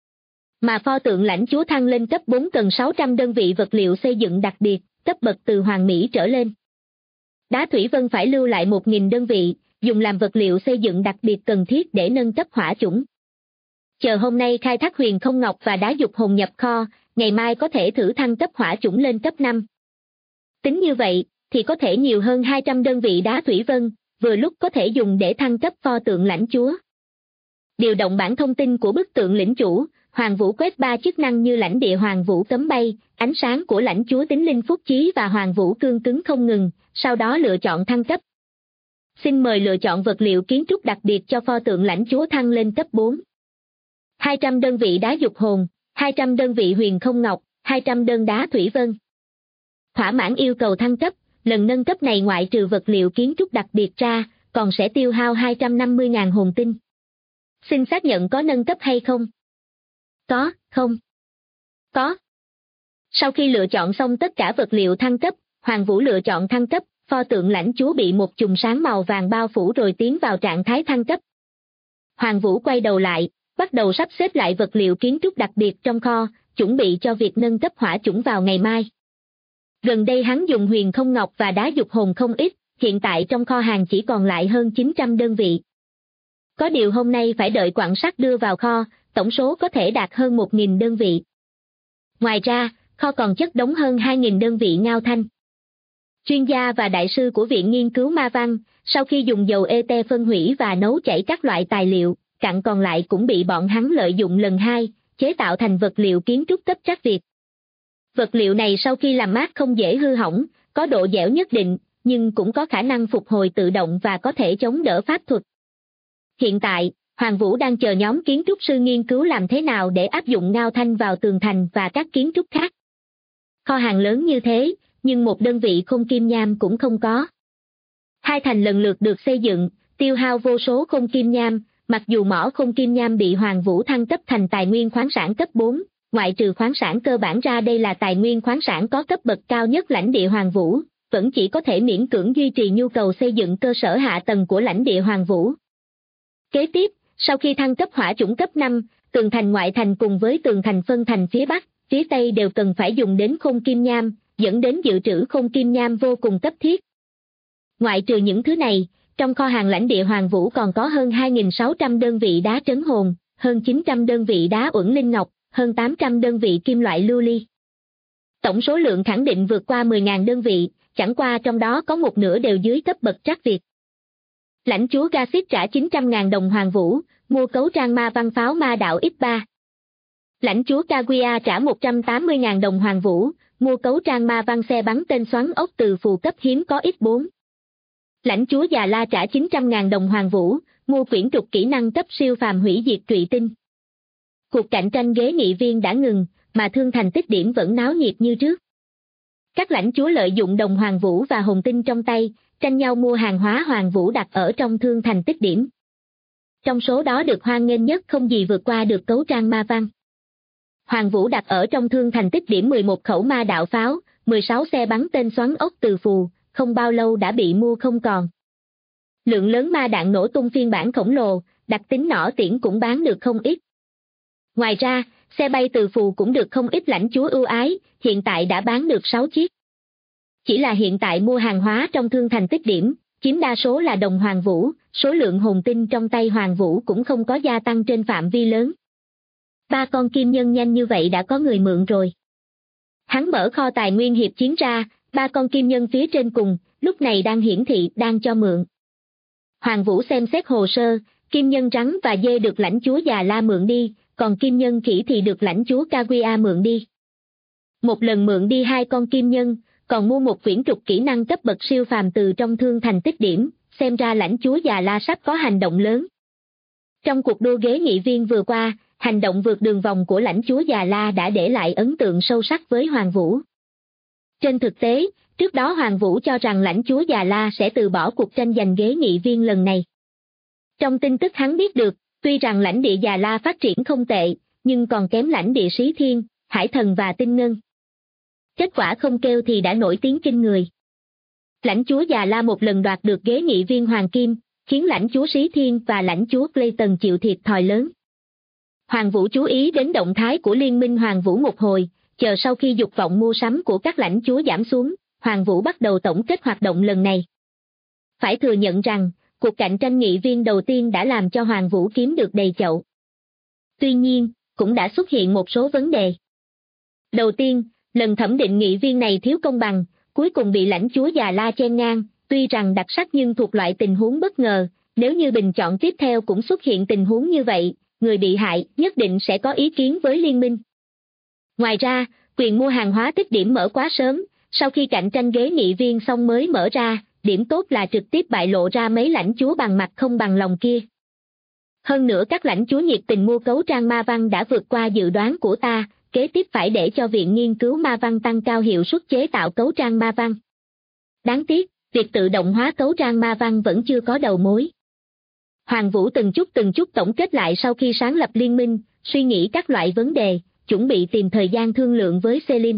Mà pho tượng lãnh chúa thăng lên cấp 4 cần 600 đơn vị vật liệu xây dựng đặc biệt, cấp bậc từ hoàng mỹ trở lên. Đá thủy vân phải lưu lại 1000 đơn vị, dùng làm vật liệu xây dựng đặc biệt cần thiết để nâng cấp hỏa chủng. Chờ hôm nay khai thác huyền không ngọc và đá dục hồn nhập kho, ngày mai có thể thử thăng cấp hỏa chủng lên cấp 5. Tính như vậy, thì có thể nhiều hơn 200 đơn vị đá thủy vân, vừa lúc có thể dùng để thăng cấp pho tượng lãnh chúa. Điều động bảng thông tin của bức tượng lĩnh chủ, Hoàng Vũ quét 3 chức năng như lãnh địa Hoàng Vũ cấm bay, ánh sáng của lãnh chúa tính linh phúc chí và Hoàng Vũ cương cứng không ngừng, sau đó lựa chọn thăng cấp. Xin mời lựa chọn vật liệu kiến trúc đặc biệt cho pho tượng lãnh chúa thăng lên cấp 4. 200 đơn vị đá dục hồn, 200 đơn vị huyền không ngọc, 200 đơn đá thủy vân. Thỏa mãn yêu cầu thăng cấp, lần nâng cấp này ngoại trừ vật liệu kiến trúc đặc biệt ra, còn sẽ tiêu hao 250.000 hồn tinh. Xin xác nhận có nâng cấp hay không? Có, không? Có. Sau khi lựa chọn xong tất cả vật liệu thăng cấp, Hoàng Vũ lựa chọn thăng cấp, pho tượng lãnh chúa bị một chùm sáng màu vàng bao phủ rồi tiến vào trạng thái thăng cấp. Hoàng Vũ quay đầu lại, bắt đầu sắp xếp lại vật liệu kiến trúc đặc biệt trong kho, chuẩn bị cho việc nâng cấp hỏa chủng vào ngày mai. Gần đây hắn dùng huyền không ngọc và đá dục hồn không ít, hiện tại trong kho hàng chỉ còn lại hơn 900 đơn vị. Có điều hôm nay phải đợi quặng sắt đưa vào kho, tổng số có thể đạt hơn 1000 đơn vị. Ngoài ra, kho còn chất đống hơn 2000 đơn vị ngao thanh. Chuyên gia và đại sư của Viện Nghiên cứu Ma Văn, sau khi dùng dầu ete phân hủy và nấu chảy các loại tài liệu, cặn còn lại cũng bị bọn hắn lợi dụng lần 2, chế tạo thành vật liệu kiến trúc cấp trắc Việt. Vật liệu này sau khi làm mát không dễ hư hỏng, có độ dẻo nhất định, nhưng cũng có khả năng phục hồi tự động và có thể chống đỡ pháp thuật. Hiện tại, Hoàng Vũ đang chờ nhóm kiến trúc sư nghiên cứu làm thế nào để áp dụng ngao thanh vào tường thành và các kiến trúc khác. Kho hàng lớn như thế, nhưng một đơn vị khung kim nham cũng không có. 2 thành lần lượt được xây dựng, tiêu hao vô số khung kim nham, Mặc dù mỏ không kim nham bị Hoàng Vũ thăng cấp thành tài nguyên khoáng sản cấp 4, ngoại trừ khoáng sản cơ bản ra đây là tài nguyên khoáng sản có cấp bậc cao nhất lãnh địa Hoàng Vũ, vẫn chỉ có thể miễn cưỡng duy trì nhu cầu xây dựng cơ sở hạ tầng của lãnh địa Hoàng Vũ. Kế tiếp, sau khi thăng cấp hỏa chủng cấp 5, tường thành ngoại thành cùng với tường thành phân thành phía Bắc, phía Tây đều cần phải dùng đến không kim nham, dẫn đến dự trữ không kim nham vô cùng cấp thiết. Ngoại trừ những thứ này, trong kho hàng lãnh địa Hoàng Vũ còn có hơn 2.600 đơn vị đá trấn hồn, hơn 900 đơn vị đá uẩn linh ngọc, hơn 800 đơn vị kim loại lưu ly. Tổng số lượng khẳng định vượt qua 10.000 đơn vị, chẳng qua trong đó có một nửa đều dưới cấp bậc trắc Việt. Lãnh chúa Garxit trả 900.000 đồng Hoàng Vũ, mua cấu trang ma văn pháo ma đạo X3. Lãnh chúa Kaguya trả 180.000 đồng Hoàng Vũ, mua cấu trang ma văn xe bắn tên xoắn ốc từ phù cấp hiếm có X4. Lãnh chúa Già La trả 900.000 đồng Hoàng Vũ, mua quyển trục kỹ năng cấp siêu phàm hủy diệt trụy tinh. Cuộc cạnh tranh ghế nghị viên đã ngừng, mà thương thành tích điểm vẫn náo nhiệt như trước. Các lãnh chúa lợi dụng đồng Hoàng Vũ và hồn tinh trong tay, tranh nhau mua hàng hóa Hoàng Vũ đặt ở trong thương thành tích điểm. Trong số đó được hoan nghênh nhất không gì vượt qua được cấu trang ma văn. Hoàng Vũ đặt ở trong thương thành tích điểm 11 khẩu ma đạo pháo, 16 xe bắn tên xoắn ốc từ phù, không bao lâu đã bị mua không còn. Lượng lớn ma đạn nổ tung phiên bản khổng lồ, đặc tính nỏ tiễn cũng bán được không ít. Ngoài ra, xe bay từ phù cũng được không ít lãnh chúa ưu ái, hiện tại đã bán được 6 chiếc. Chỉ là hiện tại mua hàng hóa trong thương thành tích điểm, chiếm đa số là đồng Hoàng Vũ, số lượng hồn tinh trong tay Hoàng Vũ cũng không có gia tăng trên phạm vi lớn. 3 con kim nhân nhanh như vậy đã có người mượn rồi. Hắn mở kho tài nguyên hiệp chiến ra, 3 con kim nhân phía trên cùng, lúc này đang hiển thị đang cho mượn. Hoàng Vũ xem xét hồ sơ, kim nhân rắn và dê được lãnh chúa Già La mượn đi, còn kim nhân khỉ thì được lãnh chúa Kaguya mượn đi. Một lần mượn đi 2 con kim nhân, còn mua một quyển trục kỹ năng cấp bậc siêu phàm từ trong thương thành tích điểm, xem ra lãnh chúa Già La sắp có hành động lớn. Trong cuộc đua ghế nghị viên vừa qua, hành động vượt đường vòng của lãnh chúa Già La đã để lại ấn tượng sâu sắc với Hoàng Vũ. Trên thực tế, trước đó Hoàng Vũ cho rằng lãnh chúa Già La sẽ từ bỏ cuộc tranh giành ghế nghị viên lần này. Trong tin tức hắn biết được, tuy rằng lãnh địa Già La phát triển không tệ, nhưng còn kém lãnh địa Xí Thiên, Hải Thần và Tinh Ngân. Kết quả không kêu thì đã nổi tiếng kinh người. Lãnh chúa Già La một lần đoạt được ghế nghị viên Hoàng Kim, khiến lãnh chúa Xí Thiên và lãnh chúa Clayton chịu thiệt thòi lớn. Hoàng Vũ chú ý đến động thái của liên minh Hoàng Vũ một hồi, chờ sau khi dục vọng mua sắm của các lãnh chúa giảm xuống, Hoàng Vũ bắt đầu tổng kết hoạt động lần này. Phải thừa nhận rằng, cuộc cạnh tranh nghị viên đầu tiên đã làm cho Hoàng Vũ kiếm được đầy chậu. Tuy nhiên, cũng đã xuất hiện một số vấn đề. Đầu tiên, lần thẩm định nghị viên này thiếu công bằng, cuối cùng bị lãnh chúa Già La chen ngang, tuy rằng đặc sắc nhưng thuộc loại tình huống bất ngờ, nếu như bình chọn tiếp theo cũng xuất hiện tình huống như vậy, người bị hại nhất định sẽ có ý kiến với liên minh. Ngoài ra, quyền mua hàng hóa tích điểm mở quá sớm, sau khi cạnh tranh ghế nghị viên xong mới mở ra, điểm tốt là trực tiếp bại lộ ra mấy lãnh chúa bằng mặt không bằng lòng kia. Hơn nữa các lãnh chúa nhiệt tình mua cấu trang ma văn đã vượt qua dự đoán của ta, kế tiếp phải để cho viện nghiên cứu ma văn tăng cao hiệu suất chế tạo cấu trang ma văn. Đáng tiếc, việc tự động hóa cấu trang ma văn vẫn chưa có đầu mối. Hoàng Vũ từng chút tổng kết lại sau khi sáng lập liên minh, suy nghĩ các loại vấn đề, chuẩn bị tìm thời gian thương lượng với Celine.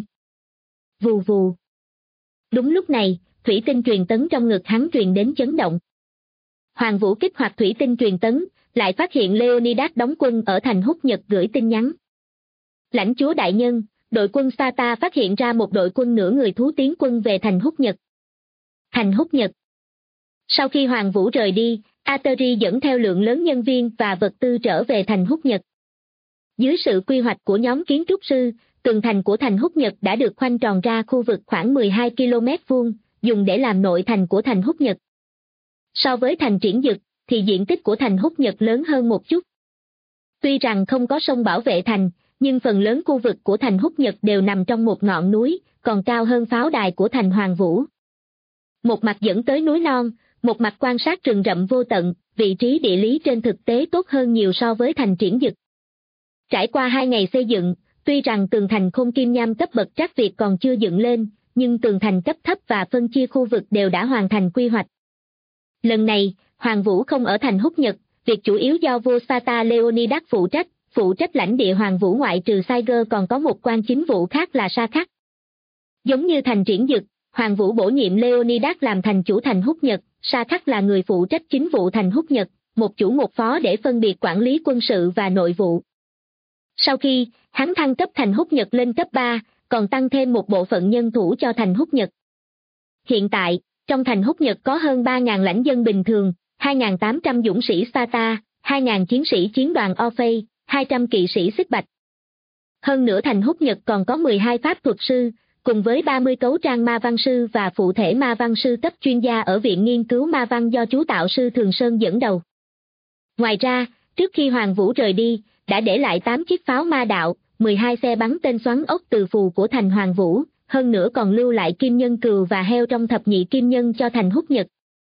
Vù vù. Đúng lúc này, thủy tinh truyền tấn trong ngực hắn truyền đến chấn động. Hoàng Vũ kích hoạt thủy tinh truyền tấn, lại phát hiện Leonidas đóng quân ở thành Húc Nhật gửi tin nhắn. Lãnh chúa đại nhân, đội quân Sata phát hiện ra một đội quân nửa người thú tiến quân về thành Húc Nhật. Thành Húc Nhật. Sau khi Hoàng Vũ rời đi, Ateri dẫn theo lượng lớn nhân viên và vật tư trở về thành Húc Nhật. Dưới sự quy hoạch của nhóm kiến trúc sư, tường thành của thành Húc Nhật đã được khoanh tròn ra khu vực khoảng 12 km vuông, dùng để làm nội thành của thành Húc Nhật. So với thành Triển Dực, thì diện tích của thành Húc Nhật lớn hơn một chút. Tuy rằng không có sông bảo vệ thành, nhưng phần lớn khu vực của thành Húc Nhật đều nằm trong một ngọn núi, còn cao hơn pháo đài của thành Hoàng Vũ. Một mặt dẫn tới núi non, một mặt quan sát rừng rậm vô tận, vị trí địa lý trên thực tế tốt hơn nhiều so với thành Triển Dực. Trải qua 2 ngày xây dựng, tuy rằng tường thành khôn kim nham cấp bậc trắc Việt còn chưa dựng lên, nhưng tường thành cấp thấp và phân chia khu vực đều đã hoàn thành quy hoạch. Lần này, Hoàng Vũ không ở thành Húc Nhật, việc chủ yếu do vua Sata Leonidas phụ trách lãnh địa Hoàng Vũ ngoại trừ Saiger còn có một quan chính vụ khác là Sa Khắc. Giống như thành Triển Dực, Hoàng Vũ bổ nhiệm Leonidas làm thành chủ thành Húc Nhật, Sa Khắc là người phụ trách chính vụ thành Húc Nhật, một chủ một phó để phân biệt quản lý quân sự và nội vụ. Sau khi hắn thăng cấp thành Húc Nhật lên cấp 3, còn tăng thêm một bộ phận nhân thủ cho thành Húc Nhật. Hiện tại, trong thành Húc Nhật có hơn 3.000 lãnh dân bình thường, 2.800 dũng sĩ Sparta, 2.000 chiến sĩ chiến đoàn Orphei, 200 kỵ sĩ xích bạch. Hơn nữa thành Húc Nhật còn có 12 pháp thuật sư, cùng với 30 cấu trang ma văn sư và phụ thể ma văn sư cấp chuyên gia ở Viện Nghiên cứu Ma văn do chú tạo sư Thường Sơn dẫn đầu. Ngoài ra, trước khi Hoàng Vũ rời đi, đã để lại 8 chiếc pháo ma đạo, 12 xe bắn tên xoắn ốc từ phù của thành Hoàng Vũ, hơn nữa còn lưu lại kim nhân cừu và heo trong thập nhị kim nhân cho thành Húc Nhật.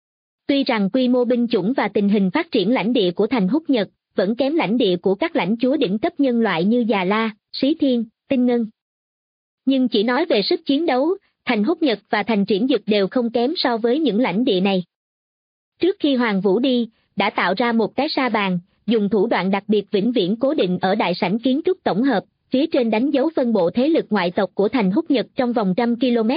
Tuy rằng quy mô binh chủng và tình hình phát triển lãnh địa của thành Húc Nhật vẫn kém lãnh địa của các lãnh chúa đỉnh cấp nhân loại như Già La, Xí Thiên, Tinh Ngân. Nhưng chỉ nói về sức chiến đấu, thành Húc Nhật và thành Triển Dực đều không kém so với những lãnh địa này. Trước khi Hoàng Vũ đi, đã tạo ra một cái sa bàn, dùng thủ đoạn đặc biệt vĩnh viễn cố định ở đại sảnh kiến trúc tổng hợp, phía trên đánh dấu phân bộ thế lực ngoại tộc của thành Húc Nhật trong vòng 100 km.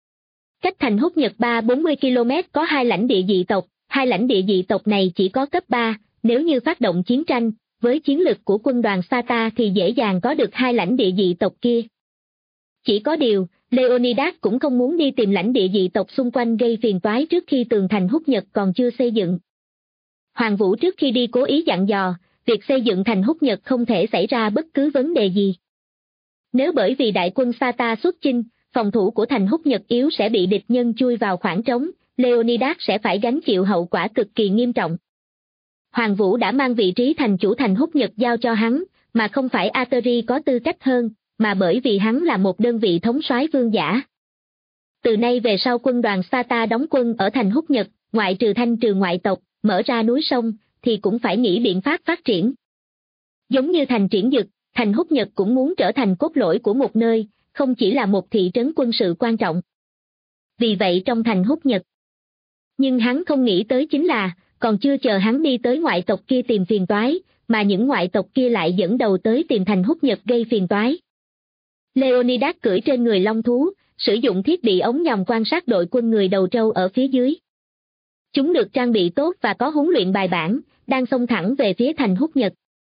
Cách thành Húc Nhật 3-40 km có 2 lãnh địa dị tộc, 2 lãnh địa dị tộc này chỉ có cấp 3, nếu như phát động chiến tranh, với chiến lực của quân đoàn Sparta thì dễ dàng có được 2 lãnh địa dị tộc kia. Chỉ có điều, Leonidas cũng không muốn đi tìm lãnh địa dị tộc xung quanh gây phiền toái trước khi tường thành Húc Nhật còn chưa xây dựng. Hoàng Vũ trước khi đi cố ý dặn dò, việc xây dựng thành Húc Nhật không thể xảy ra bất cứ vấn đề gì. Nếu bởi vì đại quân Sparta xuất chinh, phòng thủ của thành Húc Nhật yếu sẽ bị địch nhân chui vào khoảng trống, Leonidas sẽ phải gánh chịu hậu quả cực kỳ nghiêm trọng. Hoàng Vũ đã mang vị trí thành chủ thành Húc Nhật giao cho hắn, mà không phải Ateri có tư cách hơn, mà bởi vì hắn là một đơn vị thống soái vương giả. Từ nay về sau quân đoàn Sparta đóng quân ở thành Húc Nhật, ngoại trừ thanh trừ ngoại tộc, mở ra núi sông, thì cũng phải nghĩ biện pháp phát triển. Giống như thành Triển Dực, thành Húc Nhật cũng muốn trở thành cốt lõi của một nơi, không chỉ là một thị trấn quân sự quan trọng. Vì vậy trong thành Húc Nhật. Nhưng hắn không nghĩ tới chính là, còn chưa chờ hắn đi tới ngoại tộc kia tìm phiền toái, mà những ngoại tộc kia lại dẫn đầu tới tìm thành Húc Nhật gây phiền toái. Leonidas cưỡi trên người long thú, sử dụng thiết bị ống nhòm quan sát đội quân người đầu trâu ở phía dưới. Chúng được trang bị tốt và có huấn luyện bài bản, đang xông thẳng về phía thành Húc Nhật.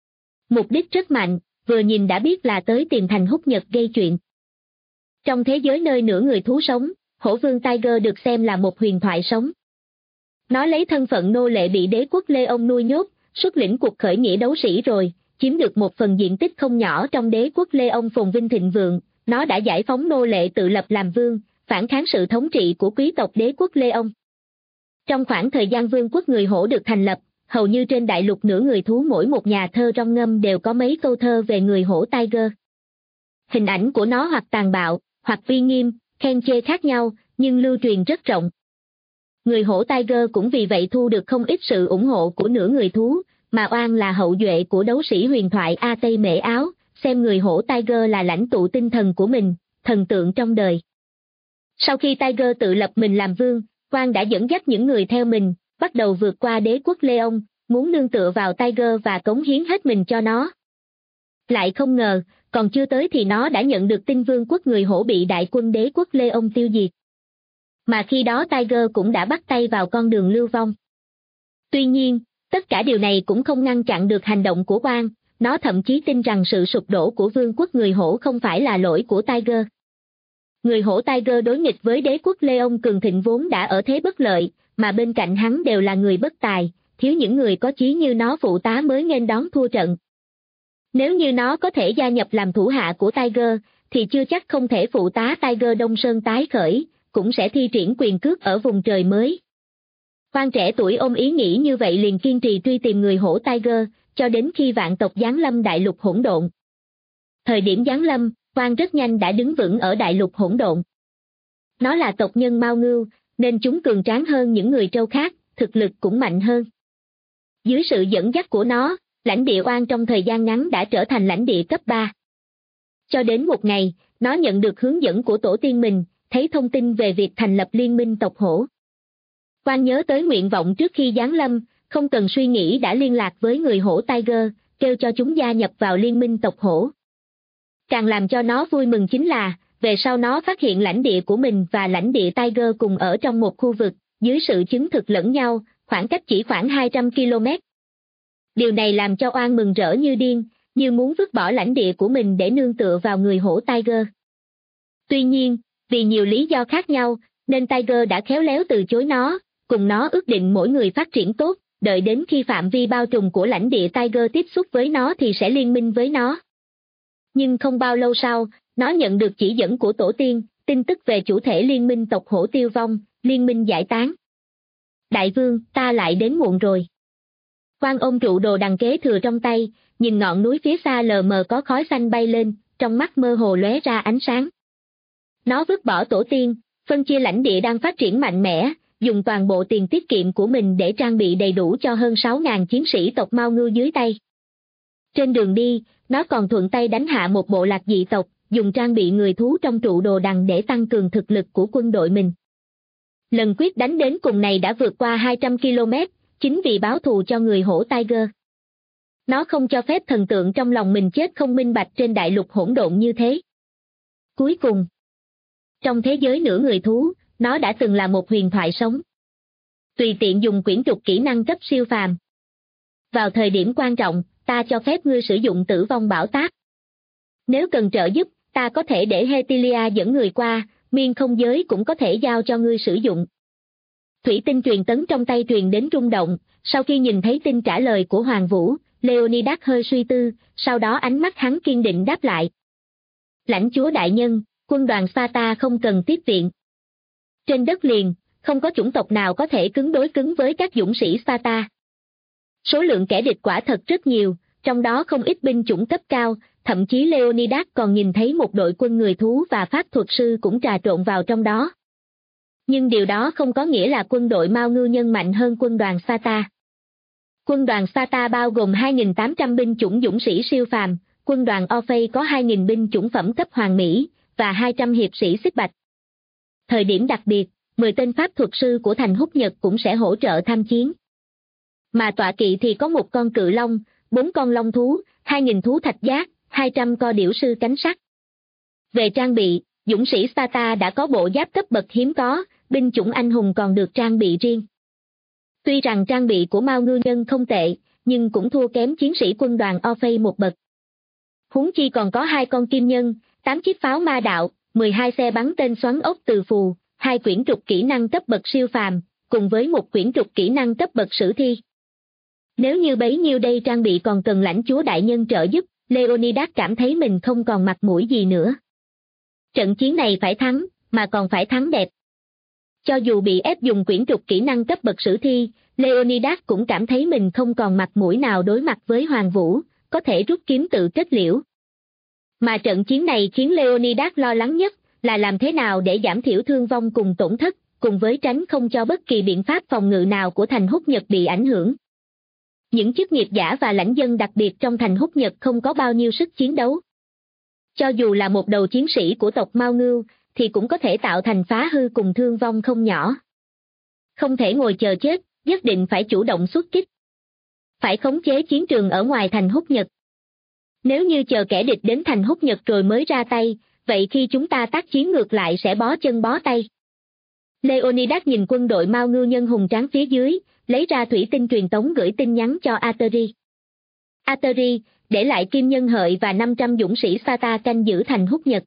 Mục đích rất mạnh, vừa nhìn đã biết là tới tìm thành Húc Nhật gây chuyện. Trong thế giới nơi nửa người thú sống, hổ vương Tiger được xem là một huyền thoại sống. Nó lấy thân phận nô lệ bị đế quốc Leon nuôi nhốt, xuất lĩnh cuộc khởi nghĩa đấu sĩ rồi, chiếm được một phần diện tích không nhỏ trong đế quốc Leon phồn vinh thịnh vượng. Nó đã giải phóng nô lệ tự lập làm vương, phản kháng sự thống trị của quý tộc đế quốc Leon. Trong khoảng thời gian vương quốc người hổ được thành lập, hầu như trên đại lục nửa người thú mỗi một nhà thơ trong ngâm đều có mấy câu thơ về người hổ Tiger. Hình ảnh của nó hoặc tàn bạo, hoặc uy nghiêm, khen chê khác nhau, nhưng lưu truyền rất rộng. Người hổ Tiger cũng vì vậy thu được không ít sự ủng hộ của nửa người thú, mà oan là hậu duệ của đấu sĩ huyền thoại A Tây Mễ Áo, xem người hổ Tiger là lãnh tụ tinh thần của mình, thần tượng trong đời. Sau khi Tiger tự lập mình làm vương, Quan đã dẫn dắt những người theo mình, bắt đầu vượt qua đế quốc Leon, muốn nương tựa vào Tiger và cống hiến hết mình cho nó. Lại không ngờ, còn chưa tới thì nó đã nhận được tin vương quốc người hổ bị đại quân đế quốc Leon tiêu diệt. Mà khi đó Tiger cũng đã bắt tay vào con đường lưu vong. Tuy nhiên, tất cả điều này cũng không ngăn chặn được hành động của Quan, nó thậm chí tin rằng sự sụp đổ của vương quốc người hổ không phải là lỗi của Tiger. Người hổ Tiger đối nghịch với đế quốc Leon cường thịnh vốn đã ở thế bất lợi, mà bên cạnh hắn đều là người bất tài, thiếu những người có chí như nó phụ tá mới nghênh đón thua trận. Nếu như nó có thể gia nhập làm thủ hạ của Tiger, thì chưa chắc không thể phụ tá Tiger Đông Sơn tái khởi, cũng sẽ thi triển quyền cước ở vùng trời mới. Quan trẻ tuổi ôm ý nghĩ như vậy liền kiên trì truy tìm người hổ Tiger, cho đến khi vạn tộc giáng lâm đại lục hỗn độn. Thời điểm giáng lâm, Quan rất nhanh đã đứng vững ở đại lục hỗn độn. Nó là tộc nhân Mao Ngưu, nên chúng cường tráng hơn những người trâu khác, thực lực cũng mạnh hơn. Dưới sự dẫn dắt của nó, lãnh địa Oan trong thời gian ngắn đã trở thành lãnh địa cấp 3. Cho đến một ngày, nó nhận được hướng dẫn của tổ tiên mình, thấy thông tin về việc thành lập liên minh tộc hổ. Quan nhớ tới nguyện vọng trước khi giáng lâm, không cần suy nghĩ đã liên lạc với người hổ Tiger, kêu cho chúng gia nhập vào liên minh tộc hổ. Càng làm cho nó vui mừng chính là, về sau nó phát hiện lãnh địa của mình và lãnh địa Tiger cùng ở trong một khu vực, dưới sự chứng thực lẫn nhau, khoảng cách chỉ khoảng 200 km. Điều này làm cho Oan mừng rỡ như điên, như muốn vứt bỏ lãnh địa của mình để nương tựa vào người hổ Tiger. Tuy nhiên, vì nhiều lý do khác nhau, nên Tiger đã khéo léo từ chối nó, cùng nó ước định mỗi người phát triển tốt, đợi đến khi phạm vi bao trùm của lãnh địa Tiger tiếp xúc với nó thì sẽ liên minh với nó. Nhưng không bao lâu sau, nó nhận được chỉ dẫn của tổ tiên, tin tức về chủ thể liên minh tộc hổ tiêu vong, liên minh giải tán. Đại vương, ta lại đến muộn rồi. Quan ôm trụ đồ đằng kế thừa trong tay, nhìn ngọn núi phía xa lờ mờ có khói xanh bay lên, trong mắt mơ hồ lóe ra ánh sáng. Nó vứt bỏ tổ tiên, phân chia lãnh địa đang phát triển mạnh mẽ, dùng toàn bộ tiền tiết kiệm của mình để trang bị đầy đủ cho hơn 6.000 chiến sĩ tộc Mao Ngư dưới tay. Trên đường đi, nó còn thuận tay đánh hạ một bộ lạc dị tộc, dùng trang bị người thú trong trụ đồ đằng để tăng cường thực lực của quân đội mình. Lần quyết đánh đến cùng này đã vượt qua 200 km, chính vì báo thù cho người hổ Tiger. Nó không cho phép thần tượng trong lòng mình chết không minh bạch trên đại lục hỗn độn như thế. Cuối cùng, trong thế giới nửa người thú, nó đã từng là một huyền thoại sống. Tùy tiện dùng quyển trục kỹ năng cấp siêu phàm. Vào thời điểm quan trọng, ta cho phép ngươi sử dụng tử vong bảo tác. Nếu cần trợ giúp, ta có thể để Hetilia dẫn người qua, miên không giới cũng có thể giao cho ngươi sử dụng. Thủy tinh truyền tấn trong tay truyền đến rung động, sau khi nhìn thấy tin trả lời của Hoàng Vũ, Leonidas hơi suy tư, sau đó ánh mắt hắn kiên định đáp lại. Lãnh chúa đại nhân, quân đoàn Sparta không cần tiếp viện. Trên đất liền, không có chủng tộc nào có thể cứng đối cứng với các dũng sĩ Sparta. Số lượng kẻ địch quả thật rất nhiều, trong đó không ít binh chủng cấp cao, thậm chí Leonidas còn nhìn thấy một đội quân người thú và pháp thuật sư cũng trà trộn vào trong đó. Nhưng điều đó không có nghĩa là quân đội Mao Ngư nhân mạnh hơn quân đoàn Sparta. Quân đoàn Sparta bao gồm 2.800 binh chủng dũng sĩ siêu phàm, quân đoàn Orphei có 2.000 binh chủng phẩm cấp hoàng mỹ, và 200 hiệp sĩ xích bạch. Thời điểm đặc biệt, 10 tên pháp thuật sư của thành Húc Nhật cũng sẽ hỗ trợ tham chiến. Mà tọa kỵ thì có một con cự long, 4 con long thú, 2.000 thú thạch giác, 200 co điểu sư cánh sắt. Về trang bị, dũng sĩ Sparta đã có bộ giáp cấp bậc hiếm có, binh chủng anh hùng còn được trang bị riêng. Tuy rằng trang bị của Mao Ngư nhân không tệ, nhưng cũng thua kém chiến sĩ quân đoàn Orphei một bậc. Huống chi còn có 2 con kim nhân, 8 chiếc pháo ma đạo, 12 xe bắn tên xoắn ốc từ phù, 2 quyển trục kỹ năng cấp bậc siêu phàm, cùng với một quyển trục kỹ năng cấp bậc sử thi. Nếu như bấy nhiêu đây trang bị còn cần lãnh chúa đại nhân trợ giúp, Leonidas cảm thấy mình không còn mặt mũi gì nữa. Trận chiến này phải thắng, mà còn phải thắng đẹp. Cho dù bị ép dùng quyển trục kỹ năng cấp bậc sử thi, Leonidas cũng cảm thấy mình không còn mặt mũi nào đối mặt với Hoàng Vũ, có thể rút kiếm tự kết liễu. Mà trận chiến này khiến Leonidas lo lắng nhất là làm thế nào để giảm thiểu thương vong cùng tổn thất, cùng với tránh không cho bất kỳ biện pháp phòng ngự nào của thành Húc Nhật bị ảnh hưởng. Những chức nghiệp giả và lãnh dân đặc biệt trong thành Húc Nhật không có bao nhiêu sức chiến đấu. Cho dù là một đầu chiến sĩ của tộc Mao Ngưu, thì cũng có thể tạo thành phá hư cùng thương vong không nhỏ. Không thể ngồi chờ chết, nhất định phải chủ động xuất kích. Phải khống chế chiến trường ở ngoài thành Húc Nhật. Nếu như chờ kẻ địch đến thành Húc Nhật rồi mới ra tay, vậy khi chúng ta tác chiến ngược lại sẽ bó chân bó tay. Leonidas nhìn quân đội Mao Ngưu nhân hùng tráng phía dưới, lấy ra thủy tinh truyền tống gửi tin nhắn cho Ateri. Ateri, để lại Kim Nhân Hợi và 500 dũng sĩ Sparta canh giữ thành Húc Nhật.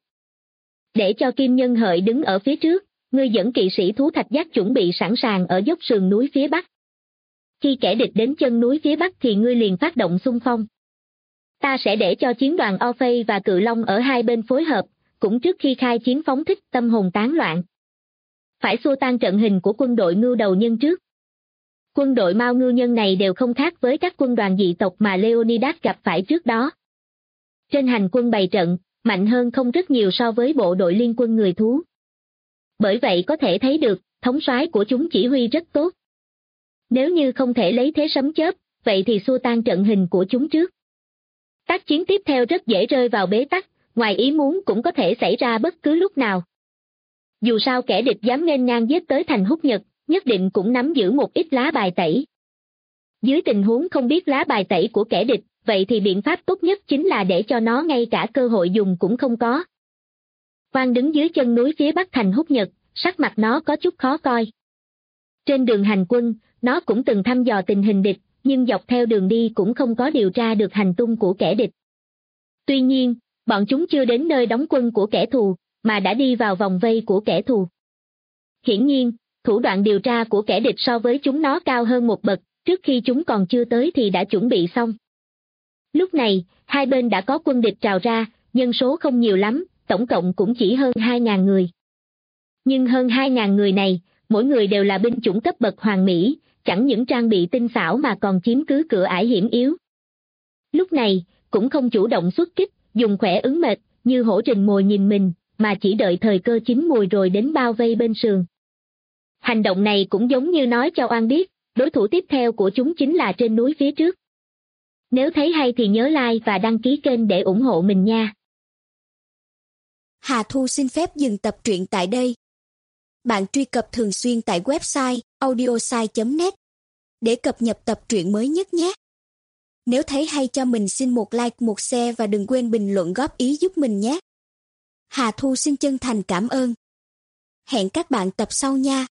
Để cho Kim Nhân Hợi đứng ở phía trước, ngươi dẫn kỵ sĩ thú thạch giác chuẩn bị sẵn sàng ở dốc sườn núi phía bắc. Khi kẻ địch đến chân núi phía bắc thì ngươi liền phát động xung phong. Ta sẽ để cho chiến đoàn Orphei và Cự Long ở hai bên phối hợp, cũng trước khi khai chiến phóng thích tâm hồn tán loạn. Phải xua tan trận hình của quân đội ngưu đầu nhân trước. Quân đội Mao Ngưu nhân này đều không khác với các quân đoàn dị tộc mà Leonidas gặp phải trước đó. Trên hành quân bày trận, mạnh hơn không rất nhiều so với bộ đội liên quân người thú. Bởi vậy có thể thấy được, thống soái của chúng chỉ huy rất tốt. Nếu như không thể lấy thế sấm chớp, vậy thì xua tan trận hình của chúng trước. Tác chiến tiếp theo rất dễ rơi vào bế tắc, ngoài ý muốn cũng có thể xảy ra bất cứ lúc nào. Dù sao kẻ địch dám nghênh ngang giết tới thành Húc Nhật, nhất định cũng nắm giữ một ít lá bài tẩy. Dưới tình huống không biết lá bài tẩy của kẻ địch, vậy thì biện pháp tốt nhất chính là để cho nó ngay cả cơ hội dùng cũng không có. Quan đứng dưới chân núi phía bắc thành Húc Nhật, sắc mặt nó có chút khó coi. Trên đường hành quân, nó cũng từng thăm dò tình hình địch, nhưng dọc theo đường đi cũng không có điều tra được hành tung của kẻ địch. Tuy nhiên, bọn chúng chưa đến nơi đóng quân của kẻ thù, mà đã đi vào vòng vây của kẻ thù. Hiển nhiên, thủ đoạn điều tra của kẻ địch so với chúng nó cao hơn một bậc, trước khi chúng còn chưa tới thì đã chuẩn bị xong. Lúc này, hai bên đã có quân địch trào ra, nhân số không nhiều lắm, tổng cộng cũng chỉ hơn 2.000 người. Nhưng hơn 2.000 người này, mỗi người đều là binh chủng cấp bậc hoàn mỹ, chẳng những trang bị tinh xảo mà còn chiếm cứ cửa ải hiểm yếu. Lúc này, cũng không chủ động xuất kích, dùng khỏe ứng mệt, như hổ rình mồi nhìn mình, mà chỉ đợi thời cơ chín mùi rồi đến bao vây bên sườn. Hành động này cũng giống như nói cho Oan biết, đối thủ tiếp theo của chúng chính là trên núi phía trước. Nếu thấy hay thì nhớ like và đăng ký kênh để ủng hộ mình nha. Hà Thu xin phép dừng tập truyện tại đây. Bạn truy cập thường xuyên tại website audiosai.net để cập nhật tập truyện mới nhất nhé. Nếu thấy hay cho mình xin một like, một share và đừng quên bình luận góp ý giúp mình nhé. Hà Thu xin chân thành cảm ơn. Hẹn các bạn tập sau nha.